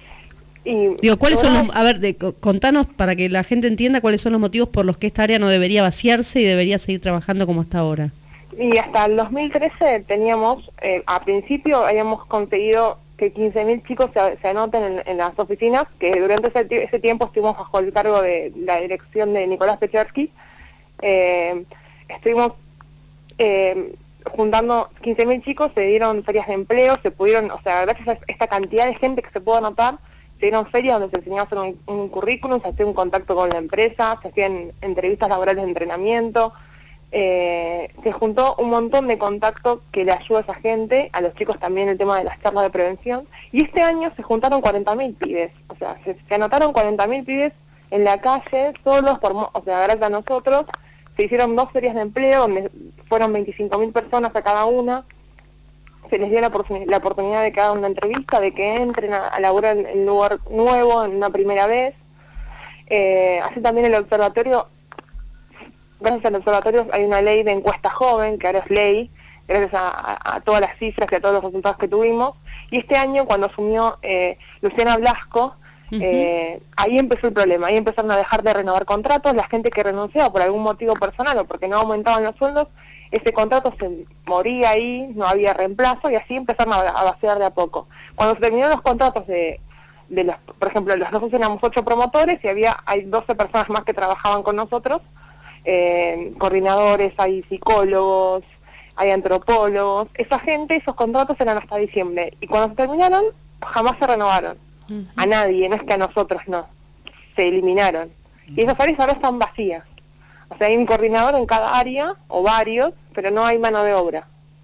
Y Digo, ¿cuáles son los, a ver, de, contanos para que la gente entienda cuáles son los motivos por los que esta área no debería vaciarse y debería seguir trabajando como hasta ahora? Y hasta el dos mil trece teníamos, eh, a principio habíamos conseguido que quince mil chicos se, se anoten en, en las oficinas, que durante ese, ese tiempo estuvimos bajo el cargo de la dirección de Nicolás Pechersky. Eh, estuvimos eh, juntando quince mil chicos, se dieron ferias de empleo, se pudieron, o sea, gracias a esta cantidad de gente que se pudo anotar, se dieron ferias donde se enseñaba a hacer un, un currículum, se hacía un contacto con la empresa, se hacían entrevistas laborales de entrenamiento, eh, se juntó un montón de contacto que le ayuda a esa gente, a los chicos también el tema de las charlas de prevención, y este año se juntaron cuarenta mil pibes, o sea, se, se anotaron cuarenta mil pibes en la calle, solos, por, o sea, gracias a nosotros, se hicieron dos ferias de empleo donde fueron veinticinco mil personas a cada una, se les dio la, oportun- la oportunidad de que hagan una entrevista, de que entren a, a laburar en un lugar nuevo, en una primera vez. Eh, así también el observatorio, gracias al observatorio hay una ley de encuesta joven, que ahora es ley, gracias a, a, a todas las cifras y a todos los resultados que tuvimos. Y este año, cuando asumió eh, Luciana Blasco, uh-huh. eh, ahí empezó el problema, ahí empezaron a dejar de renovar contratos, la gente que renunciaba por algún motivo personal o porque no aumentaban los sueldos, ese contrato se moría ahí, no había reemplazo, y así empezaron a, a vaciar de a poco. Cuando se terminaron los contratos de, de los, por ejemplo, nosotros éramos ocho promotores y había hay doce personas más que trabajaban con nosotros, eh, coordinadores, hay psicólogos, hay antropólogos, esa gente, esos contratos eran hasta diciembre, y cuando se terminaron, jamás se renovaron. Uh-huh. A nadie, no es que a nosotros no, se eliminaron. Uh-huh. Y esas áreas ahora están vacías. O sea, hay un coordinador en cada área, o varios, pero no hay mano de obra.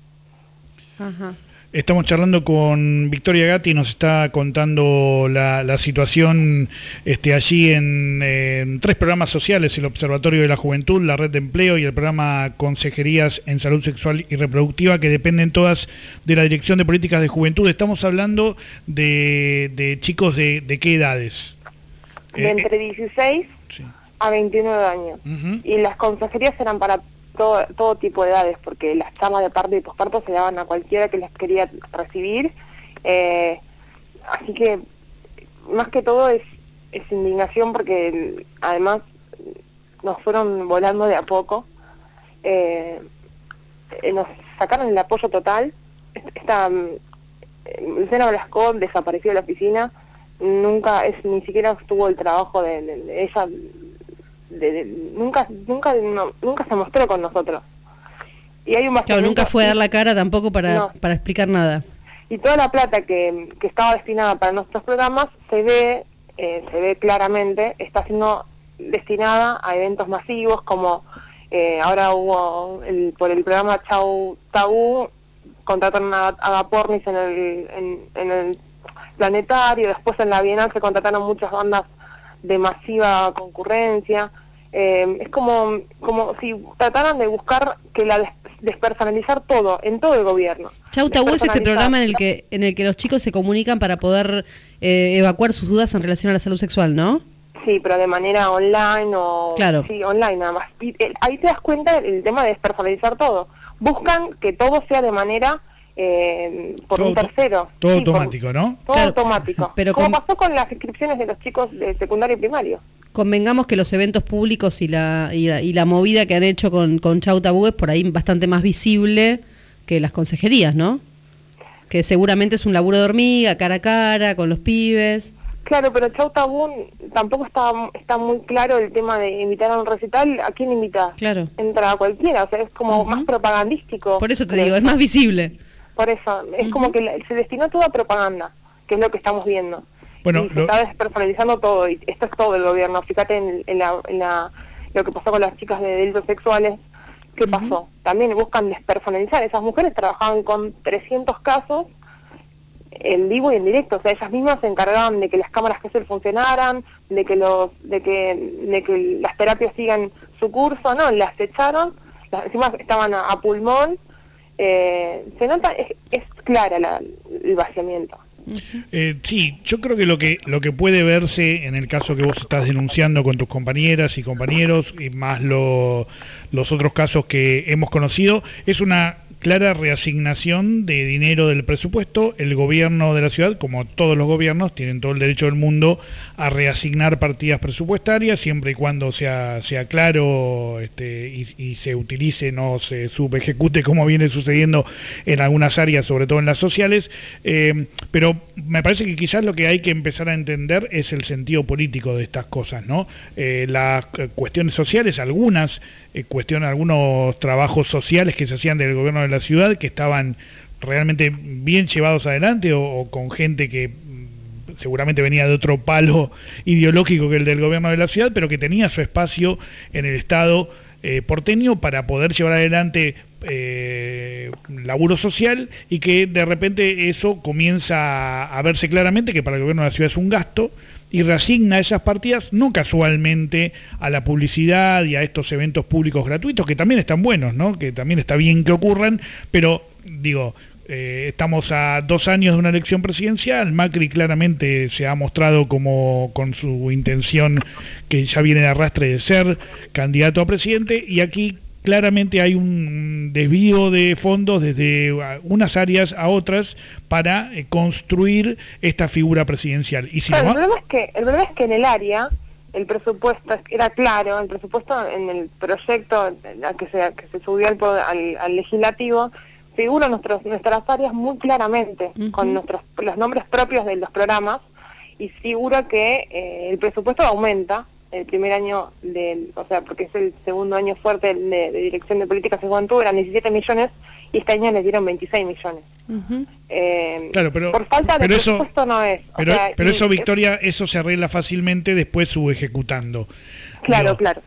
Ajá. Estamos charlando con Victoria Gatti, nos está contando la, la situación este, allí en, en tres programas sociales, el Observatorio de la Juventud, la Red de Empleo y el programa Consejerías en Salud Sexual y Reproductiva, que dependen todas de la Dirección de Políticas de Juventud. Estamos hablando de, de chicos de, de qué edades. De entre dieciséis sí. a veintinueve años. Uh-huh. Y las consejerías eran para Todo, todo tipo de edades, porque las chamas de parto y posparto se daban a cualquiera que les quería recibir, eh, así que más que todo es, es indignación, porque además nos fueron volando de a poco, eh, nos sacaron el apoyo total. Esta Luciana Blasco desapareció de la oficina, nunca es ni siquiera estuvo el trabajo de, de, de ella. De, de, nunca nunca no, nunca se mostró con nosotros, y hay un claro, nunca fue a dar la cara tampoco para, no. para explicar nada, y toda la plata que, que estaba destinada para nuestros programas se ve eh, se ve claramente está siendo destinada a eventos masivos, como eh, ahora hubo el, por el programa Chau Tabú contrataron a Agapornis en el, en, en el Planetario, después en la Bienal se contrataron muchas bandas de masiva concurrencia. Eh, es como como si trataran de buscar que la des despersonalizar todo, en todo el gobierno. Chau Tabú es este programa en el que en el que los chicos se comunican para poder eh, evacuar sus dudas en relación a la salud sexual, ¿no? Sí, pero de manera online o... Claro. Sí, online nada más. Y eh, ahí te das cuenta el, el tema de despersonalizar todo. Buscan que todo sea de manera... Eh, por todo, un tercero. Todo sí, automático, por, ¿no? Todo claro. automático. Pero como con... pasó con las inscripciones de los chicos de secundario y primario. Convengamos que los eventos públicos y la, y la, y la movida que han hecho con, con Chau Tabú es por ahí bastante más visible que las consejerías, ¿no? Que seguramente es un laburo de hormiga, cara a cara, con los pibes. Claro, pero Chau Tabú tampoco está, está muy claro el tema de invitar a un recital. ¿A quién invitas? Claro. Entra a cualquiera, o sea, es como uh-huh. más propagandístico. Por eso te digo, es más visible. Por eso, es uh-huh. como que la, se destinó todo a propaganda, que es lo que estamos viendo. Bueno, y se lo... está despersonalizando todo, y esto es todo el gobierno. Fíjate en, en, la, en la, lo que pasó con las chicas de delitos sexuales. ¿Qué uh-huh. pasó? También buscan despersonalizar. Esas mujeres trabajaban con trescientos casos en vivo y en directo, o sea, ellas mismas se encargaban de que las cámaras que se funcionaran, de que los, de que, de que las terapias sigan su curso, no, las echaron, las, encima estaban a, a pulmón, eh, se nota, es, es clara la, el vaciamiento. Eh, sí, yo creo que lo que lo que puede verse en el caso que vos estás denunciando con tus compañeras y compañeros, y más lo, los otros casos que hemos conocido, es una clara reasignación de dinero del presupuesto. El gobierno de la ciudad, como todos los gobiernos, tienen todo el derecho del mundo a reasignar partidas presupuestarias, siempre y cuando sea, sea claro este, y, y se utilice, no se subejecute como viene sucediendo en algunas áreas, sobre todo en las sociales. Eh, pero me parece que quizás lo que hay que empezar a entender es el sentido político de estas cosas, ¿no? Eh, las cuestiones sociales, algunas eh, cuestiones, algunos trabajos sociales que se hacían del gobierno de la ciudad, que estaban realmente bien llevados adelante, o, o con gente que seguramente venía de otro palo ideológico que el del gobierno de la ciudad, pero que tenía su espacio en el Estado eh, porteño para poder llevar adelante eh, laburo social, y que de repente eso comienza a verse claramente que para el gobierno de la ciudad es un gasto, y reasigna esas partidas no casualmente a la publicidad y a estos eventos públicos gratuitos, que también están buenos, ¿no? Que también está bien que ocurran, pero digo, eh, estamos a dos años de una elección presidencial. Macri claramente se ha mostrado como con su intención que ya viene de arrastre de ser candidato a presidente, y aquí claramente hay un desvío de fondos desde unas áreas a otras para eh, construir esta figura presidencial. Y si Claro, no, el problema es que el problema es que en el área el presupuesto era claro, el presupuesto en el proyecto que se, que se subió al, al, al legislativo figuran nuestros, nuestras áreas muy claramente, uh-huh. con nuestros los nombres propios de los programas, y figura que eh, el presupuesto aumenta el primer año, de, o sea, porque es el segundo año fuerte de, de Dirección de Políticas de Juventud, eran diecisiete millones, y este año les dieron veintiséis millones. Uh-huh. eh, claro, pero, por falta de pero presupuesto eso, no es. O pero sea, pero y, eso, Victoria, eso se arregla fácilmente después subejecutando. Claro, Digo, claro.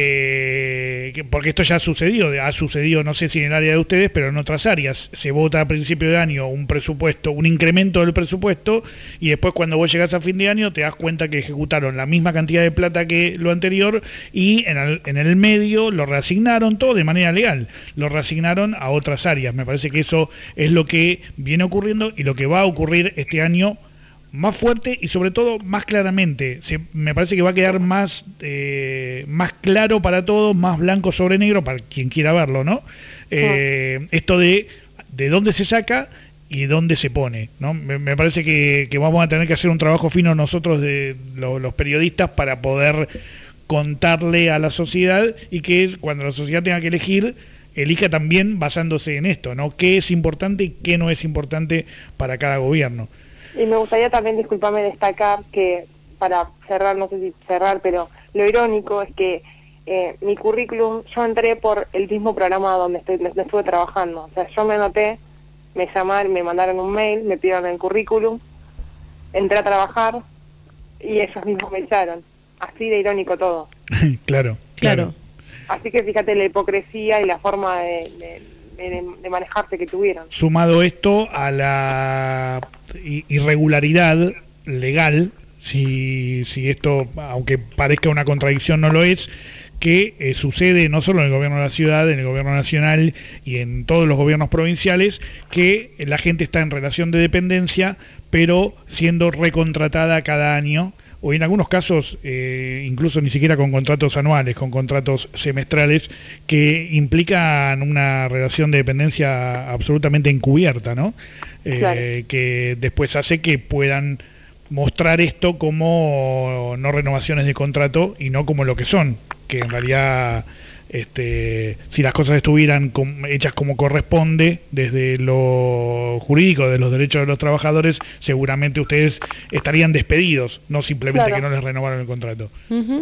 Este, que, porque esto ya ha sucedido, ha sucedido, no sé si en el área de ustedes, pero en otras áreas. Se vota a principio de año un presupuesto, un incremento del presupuesto, y después cuando vos llegás a fin de año te das cuenta que ejecutaron la misma cantidad de plata que lo anterior, y en el, en el medio lo reasignaron todo de manera legal, lo reasignaron a otras áreas. Me parece que eso es lo que viene ocurriendo y lo que va a ocurrir este año más fuerte y sobre todo más claramente. Se, me parece que va a quedar más, eh, más claro para todos, más blanco sobre negro, para quien quiera verlo, ¿no? Eh, esto de, de dónde se saca y dónde se pone, ¿no? Me, me parece que, que vamos a tener que hacer un trabajo fino nosotros, de lo, los periodistas, para poder contarle a la sociedad, y que cuando la sociedad tenga que elegir, elija también basándose en esto, ¿no? ¿Qué es importante y qué no es importante para cada gobierno? Y me gustaría también, disculpame, destacar que, para cerrar, no sé si cerrar, pero lo irónico es que eh, mi currículum, yo entré por el mismo programa donde, estoy, donde estuve trabajando. O sea, yo me anoté, me llamaron, me mandaron un mail, me pidieron el currículum, entré a trabajar y ellos mismos me echaron. Así de irónico todo. Claro, claro. Así que fíjate la hipocresía y la forma de... de De, de manejarse que tuvieron. Sumado esto a la irregularidad legal, si, si esto, aunque parezca una contradicción, no lo es, que eh, sucede no solo en el gobierno de la ciudad, en el gobierno nacional y en todos los gobiernos provinciales, que la gente está en relación de dependencia, pero siendo recontratada cada año, o en algunos casos eh, incluso ni siquiera con contratos anuales, con contratos semestrales, que implican una relación de dependencia absolutamente encubierta, ¿no? Eh, claro. Que después hace que puedan mostrar esto como no renovaciones de contrato y no como lo que son, que en realidad... Este, si las cosas estuvieran com, hechas como corresponde desde lo jurídico, de los derechos de los trabajadores, seguramente ustedes estarían despedidos, no simplemente claro. que no les renovaron el contrato. Uh-huh.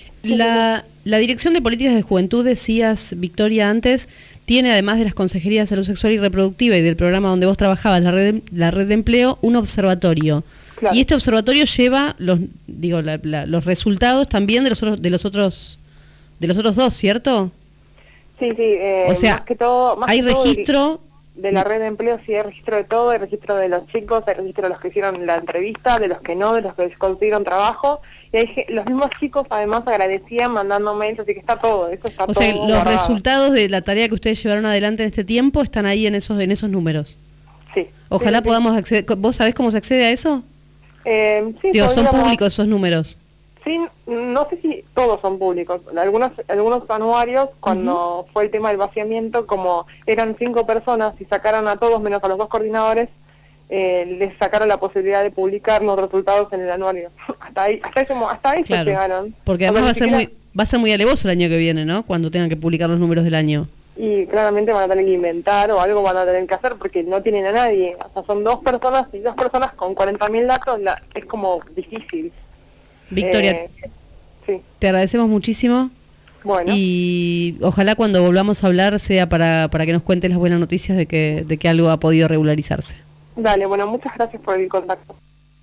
La, la Dirección de Políticas de Juventud, decías, Victoria, antes, tiene, además de las consejerías de salud sexual y reproductiva y del programa donde vos trabajabas, la red, la red de empleo, un observatorio. Claro. Y este observatorio lleva los, digo, la, la, los resultados también de los otros, de los otros de los otros dos, ¿cierto? Sí, sí. Eh, o sea, más que todo, más hay que registro todo de, de la red de empleo, sí hay registro de todo, hay registro de los chicos, hay registro de los que hicieron la entrevista, de los que no, de los que consiguieron trabajo, y hay, los mismos chicos además agradecían mandando mails, así que está todo, eso está o todo. O sea, los guardado. Resultados de la tarea que ustedes llevaron adelante en este tiempo están ahí en esos en esos números. Sí. Ojalá sí, sí. podamos acceder. ¿Vos sabés cómo se accede a eso? Eh, sí, Digo, son públicos esos números. Sí, no sé si todos son públicos. Algunos algunos anuarios, cuando uh-huh. fue el tema del vaciamiento, como eran cinco personas y sacaron a todos menos a los dos coordinadores, eh, les sacaron la posibilidad de publicar los resultados en el anuario. hasta ahí, hasta, ese, hasta ahí claro. se llegaron. Porque además va a ser muy va a ser muy alevoso el año que viene, ¿no? Cuando tengan que publicar los números del año. Y claramente van a tener que inventar o algo van a tener que hacer porque no tienen a nadie. O sea, son dos personas y dos personas con cuarenta mil datos, la, es como difícil. Victoria, eh, sí. te agradecemos muchísimo. Bueno. Y ojalá cuando volvamos a hablar sea para, para que nos cuentes las buenas noticias de que, de que algo ha podido regularizarse. Dale, bueno, muchas gracias por el contacto.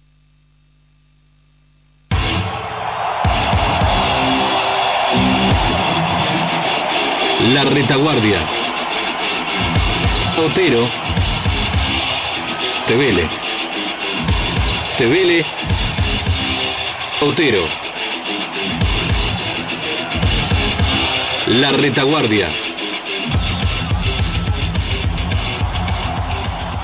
La Retaguardia. Otero. Tevele. Tevele. Otero. La Retaguardia.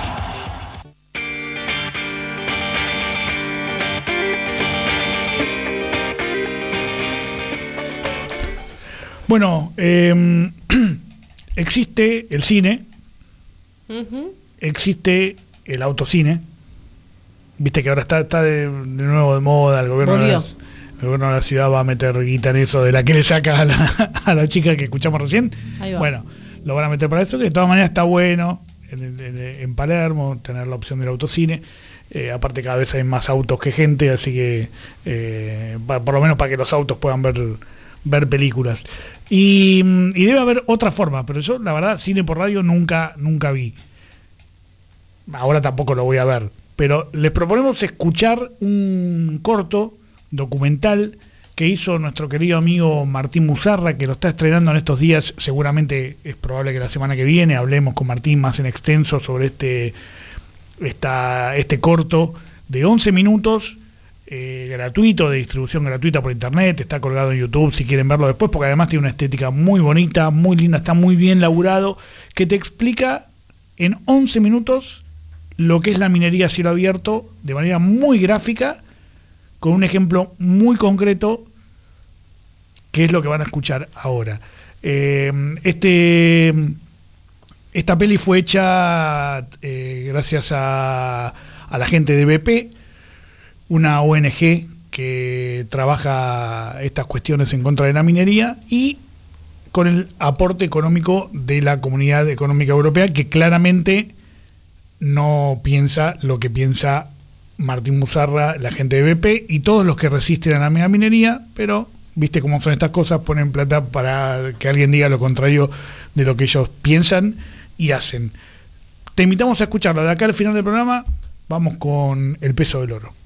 Bueno, eh, existe el cine, Uh-huh. existe el autocine. Viste que ahora está, está de, de nuevo de moda, el gobierno de, la, el gobierno de la ciudad va a meter guita en eso de la que le saca a la, a la chica que escuchamos recién. Bueno, lo van a meter para eso, que de todas maneras está bueno en, en, en Palermo tener la opción del autocine. Eh, aparte cada vez hay más autos que gente, así que eh, pa, por lo menos para que los autos puedan ver, ver películas. Y, y debe haber otra forma, pero yo la verdad cine por radio nunca, nunca vi. Ahora tampoco lo voy a ver, pero les proponemos escuchar un corto documental que hizo nuestro querido amigo Martín Musarra, que lo está estrenando en estos días. Seguramente es probable que la semana que viene hablemos con Martín más en extenso sobre este, esta, este corto de once minutos, eh, gratuito, de distribución gratuita por internet. Está colgado en YouTube si quieren verlo después, porque además tiene una estética muy bonita, muy linda, está muy bien laburado, que te explica en once minutos lo que es la minería a cielo abierto de manera muy gráfica, con un ejemplo muy concreto, que es lo que van a escuchar ahora. Eh, este, esta peli fue hecha eh, gracias a, a la gente de B P, una O N G que trabaja estas cuestiones en contra de la minería, y con el aporte económico de la Comunidad Económica Europea, que claramente no piensa lo que piensa Martín Musarra, la gente de B P y todos los que resisten a la mega minería, pero viste cómo son estas cosas, ponen plata para que alguien diga lo contrario de lo que ellos piensan y hacen. Te invitamos a escucharlo. De acá al final del programa vamos con El peso del oro.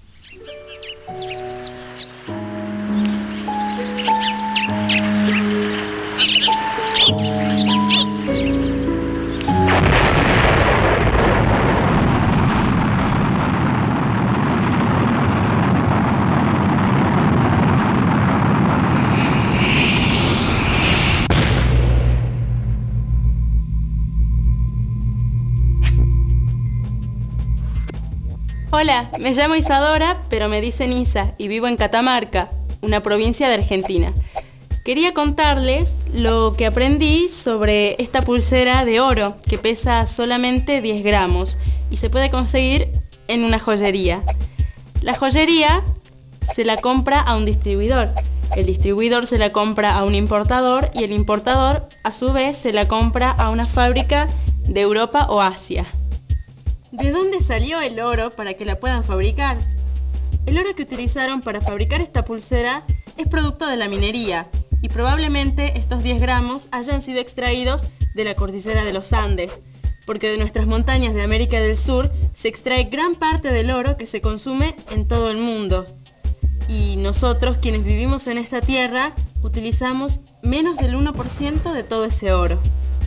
Hola, me llamo Isadora, pero me dicen Isa y vivo en Catamarca, una provincia de Argentina. Quería contarles lo que aprendí sobre esta pulsera de oro que pesa solamente diez gramos y se puede conseguir en una joyería. La joyería se la compra a un distribuidor, el distribuidor se la compra a un importador y el importador a su vez se la compra a una fábrica de Europa o Asia. ¿De dónde salió el oro para que la puedan fabricar? El oro que utilizaron para fabricar esta pulsera es producto de la minería y probablemente estos diez gramos hayan sido extraídos de la cordillera de los Andes, porque de nuestras montañas de América del Sur se extrae gran parte del oro que se consume en todo el mundo. Y nosotros, quienes vivimos en esta tierra, utilizamos menos del uno por ciento de todo ese oro.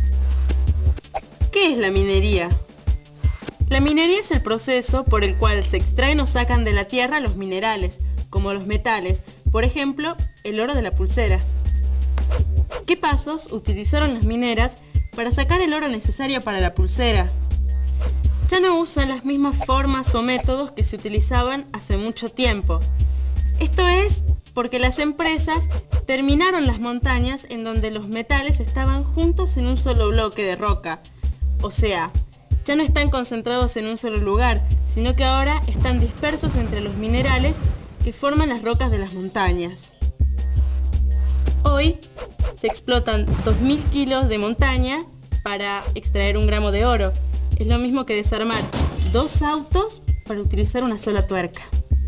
¿Qué es la minería? La minería es el proceso por el cual se extraen o sacan de la tierra los minerales, como los metales, por ejemplo, el oro de la pulsera. ¿Qué pasos utilizaron las mineras para sacar el oro necesario para la pulsera? Ya no usan las mismas formas o métodos que se utilizaban hace mucho tiempo. Esto es porque las empresas terminaron las montañas en donde los metales estaban juntos en un solo bloque de roca, o sea, ya no están concentrados en un solo lugar, sino que ahora están dispersos entre los minerales que forman las rocas de las montañas. Hoy se explotan dos mil kilos de montaña para extraer un gramo de oro. Es lo mismo que desarmar dos autos para utilizar una sola tuerca.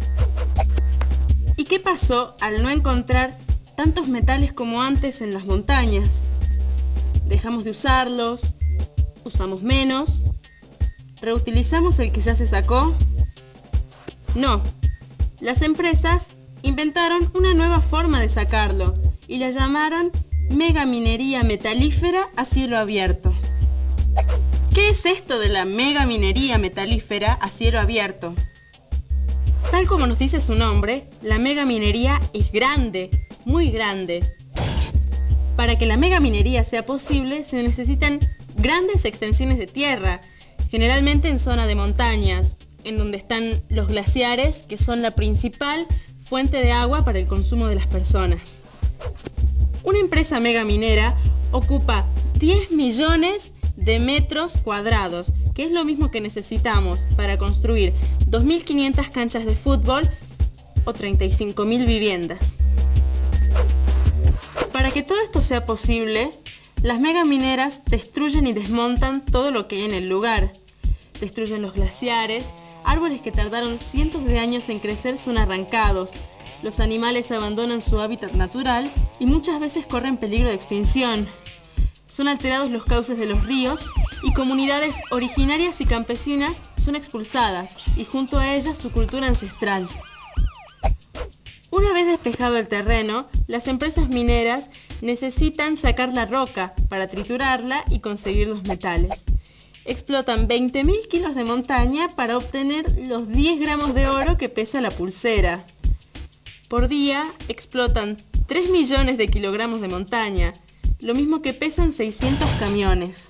¿Y qué pasó al no encontrar tantos metales como antes en las montañas? Dejamos de usarlos, usamos menos. ¿Reutilizamos el que ya se sacó? No. Las empresas inventaron una nueva forma de sacarlo y la llamaron megaminería metalífera a cielo abierto. ¿Qué es esto de la megaminería metalífera a cielo abierto? Tal como nos dice su nombre, la megaminería es grande, muy grande. Para que la megaminería sea posible se necesitan grandes extensiones de tierra, generalmente en zona de montañas, en donde están los glaciares, que son la principal fuente de agua para el consumo de las personas. Una empresa mega minera ocupa diez millones de metros cuadrados, que es lo mismo que necesitamos para construir dos mil quinientas canchas de fútbol o treinta y cinco mil viviendas. Para que todo esto sea posible, las megamineras destruyen y desmontan todo lo que hay en el lugar. Destruyen los glaciares, árboles que tardaron cientos de años en crecer son arrancados, los animales abandonan su hábitat natural y muchas veces corren peligro de extinción. Son alterados los cauces de los ríos y comunidades originarias y campesinas son expulsadas y junto a ellas su cultura ancestral. Una vez despejado el terreno, las empresas mineras necesitan sacar la roca para triturarla y conseguir los metales. Explotan veinte mil kilos de montaña para obtener los diez gramos de oro que pesa la pulsera. Por día explotan tres millones de kilogramos de montaña, lo mismo que pesan seiscientos camiones.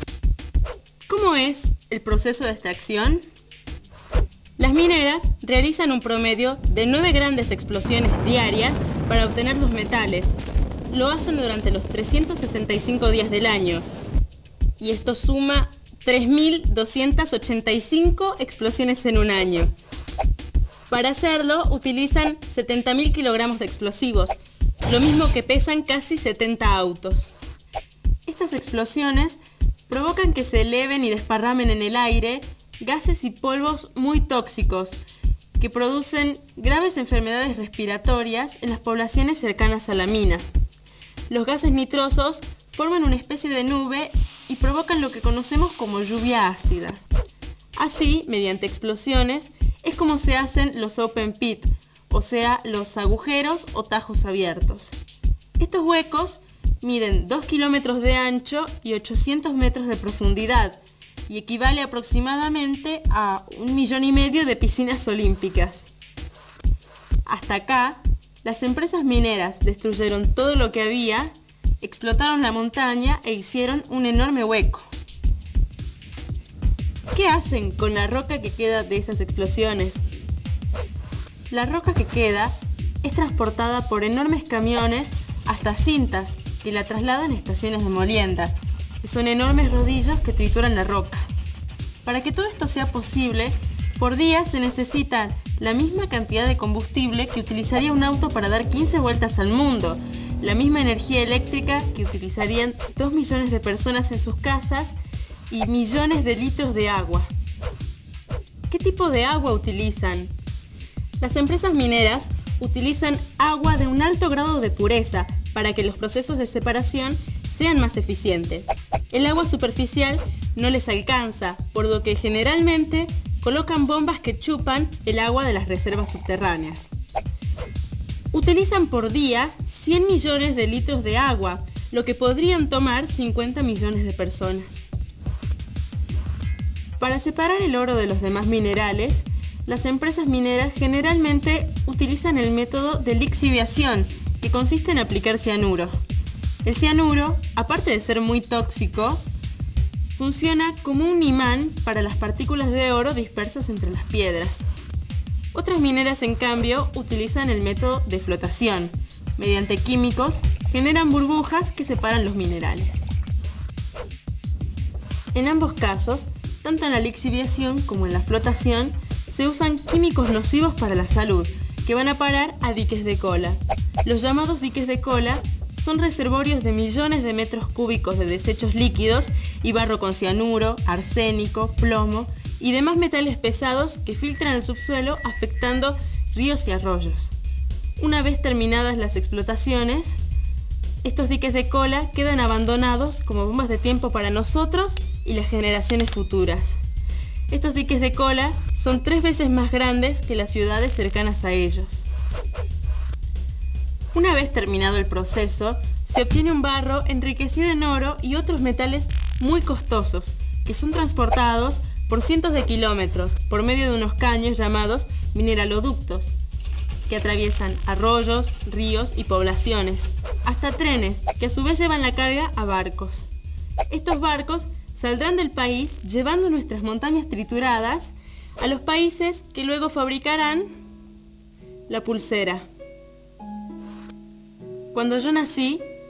¿Cómo es el proceso de extracción? Las mineras realizan un promedio de nueve grandes explosiones diarias para obtener los metales. Lo hacen durante los trescientos sesenta y cinco días del año. Y esto suma tres mil doscientas ochenta y cinco explosiones en un año. Para hacerlo utilizan setenta mil kilogramos de explosivos, lo mismo que pesan casi setenta autos. Estas explosiones provocan que se eleven y desparramen en el aire gases y polvos muy tóxicos que producen graves enfermedades respiratorias en las poblaciones cercanas a la mina. Los gases nitrosos forman una especie de nube y provocan lo que conocemos como lluvia ácida. Así, mediante explosiones, es como se hacen los open pit, o sea, los agujeros o tajos abiertos. Estos huecos miden dos kilómetros de ancho y ochocientos metros de profundidad, y equivale aproximadamente a un millón y medio de piscinas olímpicas. Hasta acá, las empresas mineras destruyeron todo lo que había, explotaron la montaña e hicieron un enorme hueco. ¿Qué hacen con la roca que queda de esas explosiones? La roca que queda es transportada por enormes camiones hasta cintas que la trasladan a estaciones de molienda, que son enormes rodillos que trituran la roca. Para que todo esto sea posible, por día se necesita la misma cantidad de combustible que utilizaría un auto para dar quince vueltas al mundo, la misma energía eléctrica que utilizarían dos millones de personas en sus casas y millones de litros de agua. ¿Qué tipo de agua utilizan? Las empresas mineras utilizan agua de un alto grado de pureza para que los procesos de separación sean más eficientes. El agua superficial no les alcanza, por lo que generalmente colocan bombas que chupan el agua de las reservas subterráneas. Utilizan por día cien millones de litros de agua, lo que podrían tomar cincuenta millones de personas. Para separar el oro de los demás minerales, las empresas mineras generalmente utilizan el método de lixiviación, que consiste en aplicar cianuro. El cianuro, aparte de ser muy tóxico, funciona como un imán para las partículas de oro dispersas entre las piedras. Otras mineras, en cambio, utilizan el método de flotación. Mediante químicos, generan burbujas que separan los minerales. En ambos casos, tanto en la lixiviación como en la flotación, se usan químicos nocivos para la salud, que van a parar a diques de cola. Los llamados diques de cola son reservorios de millones de metros cúbicos de desechos líquidos y barro con cianuro, arsénico, plomo y demás metales pesados que filtran el subsuelo afectando ríos y arroyos. Una vez terminadas las explotaciones, estos diques de cola quedan abandonados como bombas de tiempo para nosotros y las generaciones futuras. Estos diques de cola son tres veces más grandes que las ciudades cercanas a ellos. Una vez terminado el proceso, se obtiene un barro enriquecido en oro y otros metales muy costosos, que son transportados por cientos de kilómetros por medio de unos caños llamados mineraloductos, que atraviesan arroyos, ríos y poblaciones, hasta trenes, que a su vez llevan la carga a barcos. Estos barcos saldrán del país llevando nuestras montañas trituradas a los países que luego fabricarán la pulsera. Cuando yo nací,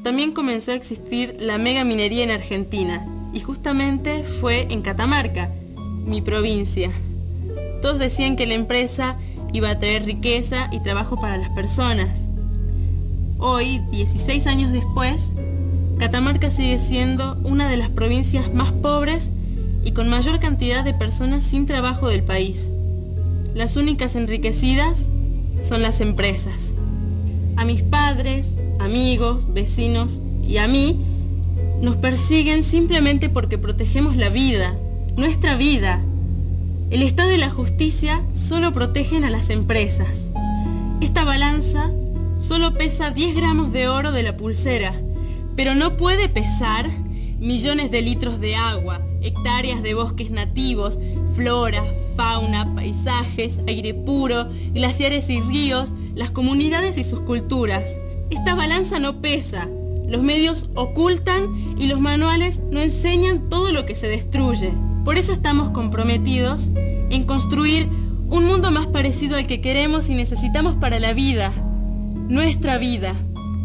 también comenzó a existir la mega minería en Argentina, y justamente fue en Catamarca, mi provincia. Todos decían que la empresa iba a traer riqueza y trabajo para las personas. Hoy, dieciséis años después, Catamarca sigue siendo una de las provincias más pobres y con mayor cantidad de personas sin trabajo del país. Las únicas enriquecidas son las empresas. A mis padres, amigos, vecinos y a mí nos persiguen simplemente porque protegemos la vida, nuestra vida. El Estado y la justicia solo protegen a las empresas. Esta balanza solo pesa diez gramos de oro de la pulsera, pero no puede pesar millones de litros de agua, hectáreas de bosques nativos, flora, fauna, paisajes, aire puro, glaciares y ríos, las comunidades y sus culturas. Esta balanza no pesa, los medios ocultan y los manuales no enseñan todo lo que se destruye. Por eso estamos comprometidos en construir un mundo más parecido al que queremos y necesitamos para la vida, nuestra vida.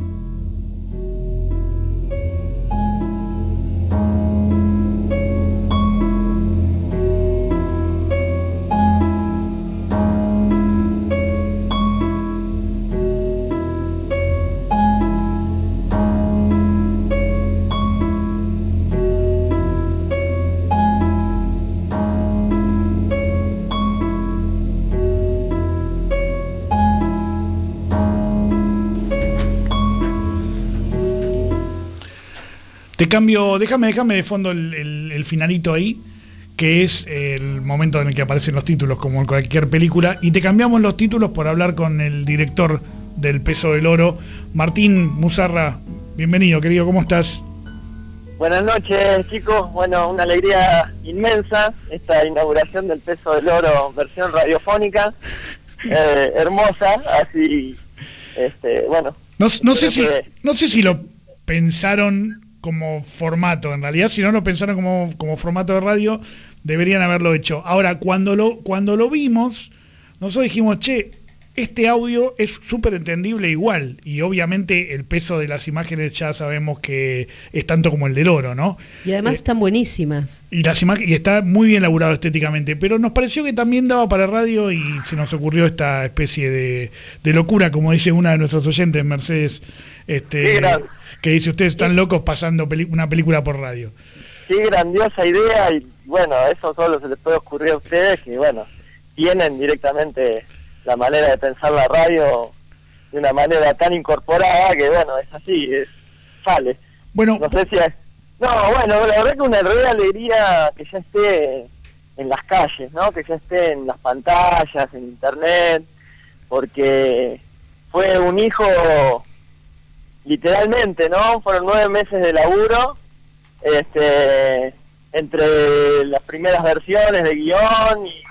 Te cambio, déjame, déjame de fondo el, el, el finalito ahí, que es el momento en el que aparecen los títulos, como en cualquier película, y te cambiamos los títulos por hablar con el director del Peso del Oro, Martín Musarra. Bienvenido, querido, ¿cómo estás? Buenas noches, chicos. Bueno, una alegría inmensa esta inauguración del Peso del Oro versión radiofónica, eh, hermosa, así, este, bueno. No, no sé si, que... no sé si lo pensaron como formato, en realidad, si no lo pensaron como, como formato de radio, deberían haberlo hecho. Ahora, cuando lo, cuando lo vimos, nosotros dijimos, che, este audio es súper entendible igual, y obviamente el peso de las imágenes ya sabemos que es tanto como el del oro, ¿no? Y además eh, están buenísimas. Y, las y está muy bien elaborado estéticamente, pero nos pareció que también daba para radio y se nos ocurrió esta especie de, de locura, como dice una de nuestros oyentes, Mercedes, este, sí, que dice, ustedes están locos pasando peli una película por radio. Qué grandiosa idea, y bueno, eso solo se les puede ocurrir a ustedes, que bueno, tienen directamente la manera de pensar la radio de una manera tan incorporada que bueno, es así, es, sale. Bueno, no sé si es... No, bueno, la verdad que una re alegría que ya esté en las calles, ¿no? Que ya esté en las pantallas, en internet, porque fue un hijo, literalmente, ¿no? Fueron nueve meses de laburo, este, entre las primeras versiones de guión y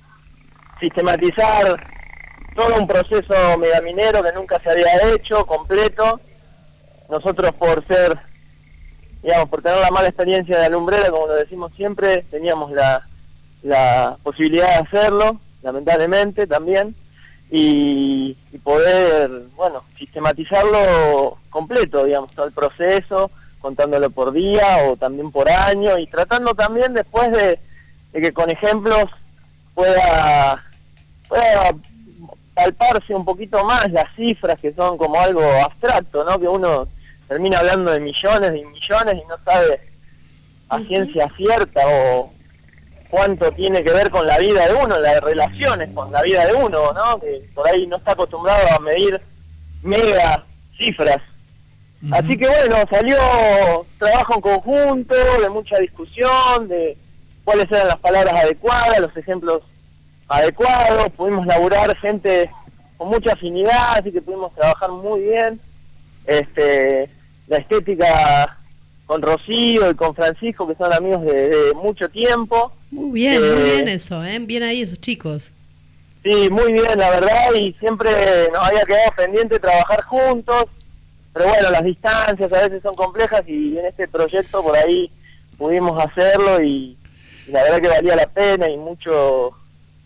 sistematizar todo un proceso megaminero que nunca se había hecho, completo. Nosotros, por ser, digamos, por tener la mala experiencia de alumbrera, como lo decimos siempre, teníamos la, la posibilidad de hacerlo, lamentablemente también, y, y poder, bueno, sistematizarlo completo, digamos, todo el proceso, contándolo por día o también por año, y tratando también después de, de que con ejemplos pueda, pueda palparse un poquito más las cifras, que son como algo abstracto, ¿no? Que uno termina hablando de millones y millones y no sabe a ciencia cierta o cuánto tiene que ver con la vida de uno, las relaciones con la vida de uno, ¿no? Que por ahí no está acostumbrado a medir mega cifras. Uh-huh. Así que bueno, salió trabajo en conjunto, de mucha discusión, de cuáles eran las palabras adecuadas, los ejemplos adecuados, pudimos laburar gente con mucha afinidad, así que pudimos trabajar muy bien. Este, la estética con Rocío y con Francisco, que son amigos de, de mucho tiempo. Muy bien, eh, muy bien eso, ¿eh? Bien ahí esos chicos. Sí, muy bien, la verdad, y siempre nos había quedado pendiente trabajar juntos, pero bueno, las distancias a veces son complejas y en este proyecto por ahí pudimos hacerlo y, y la verdad que valía la pena y mucho...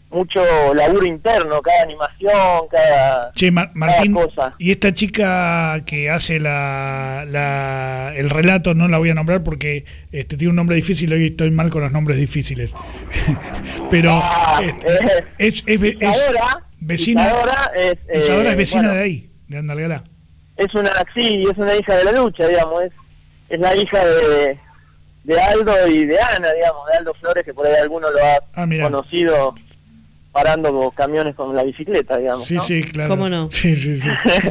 mucho laburo interno, cada animación, cada, Che, Ma- Martín, cada cosa. y esta chica que hace la, la el relato, no la voy a nombrar porque este tiene un nombre difícil, hoy estoy mal con los nombres difíciles. Pero Ah, este, eh, es, es, es, es Isadora, vecina, Isadora es, eh, Isadora es vecina bueno, de ahí, de Andalgalá. es una, sí, es una hija de la lucha, digamos, es, es la hija de, de Aldo y de Ana, digamos, de Aldo Flores, que por ahí alguno lo ha Ah, mirá. conocido parando con camiones con la bicicleta, digamos, Sí, ¿no? sí, claro. ¿Cómo no? Sí, sí, sí.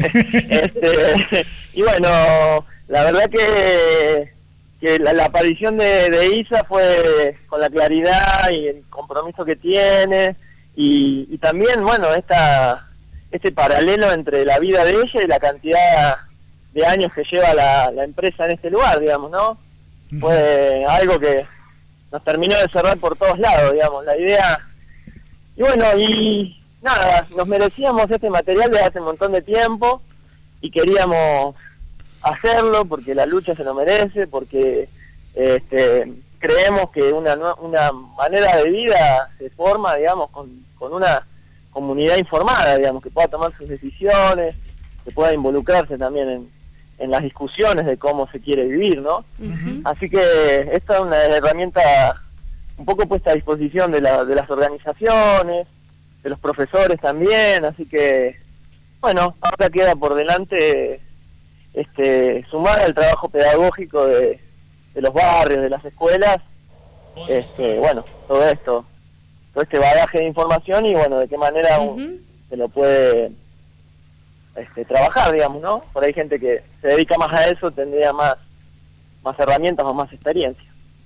este, y bueno, la verdad que, que la, la aparición de, de Isa fue con la claridad y el compromiso que tiene, y, y también, bueno, esta este paralelo entre la vida de ella y la cantidad de años que lleva la, la empresa en este lugar, digamos, ¿no? Fue algo que nos terminó de cerrar por todos lados, digamos, la idea. Y bueno, y nada, nos merecíamos este material desde hace un montón de tiempo y queríamos hacerlo porque la lucha se lo merece, porque este, creemos que una, nue- una manera de vida se forma, digamos, con, con una comunidad informada, digamos, que pueda tomar sus decisiones, que pueda involucrarse también en, en las discusiones de cómo se quiere vivir, ¿no? Ujú. Así que esta es una herramienta un poco puesta a disposición de, la, de las organizaciones, de los profesores también, así que, bueno, ahora queda por delante este, sumar al trabajo pedagógico de, de los barrios, de las escuelas, este, bueno, todo esto, todo este bagaje de información y, bueno, de qué manera un- Ujú. se lo puede este, trabajar, digamos, ¿no? Por ahí hay gente que se dedica más a eso, tendría más, más herramientas o más experiencia.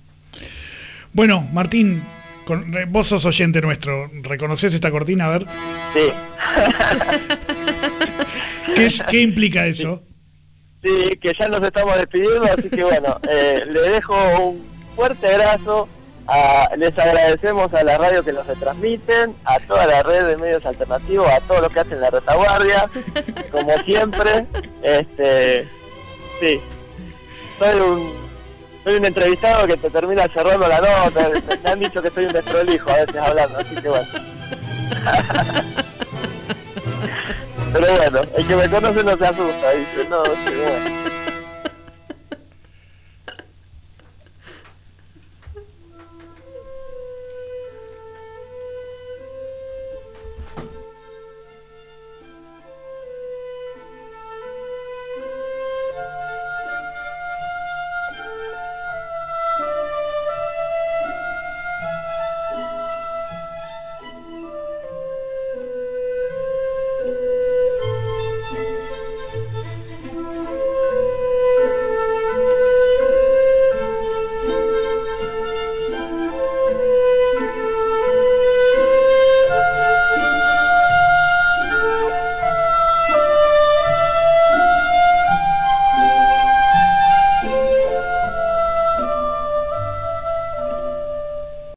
Bueno, Martín, con- eh, vos sos oyente nuestro, ¿reconoces esta cortina? A ver, Sí. ¿qué, es- qué implica eso? Sí, que ya nos estamos despidiendo, así que bueno, eh, le dejo un fuerte abrazo, a- les agradecemos a la radio que nos retransmiten, a toda la red de medios alternativos, a todos los que hacen la retaguardia, como siempre, este, sí, soy un, soy un entrevistado que te termina cerrando la nota, me, me han dicho que soy un desprolijo a veces hablando, así que bueno. Pero bueno, el que me conoce no se asusta, dice, no, sí, bueno.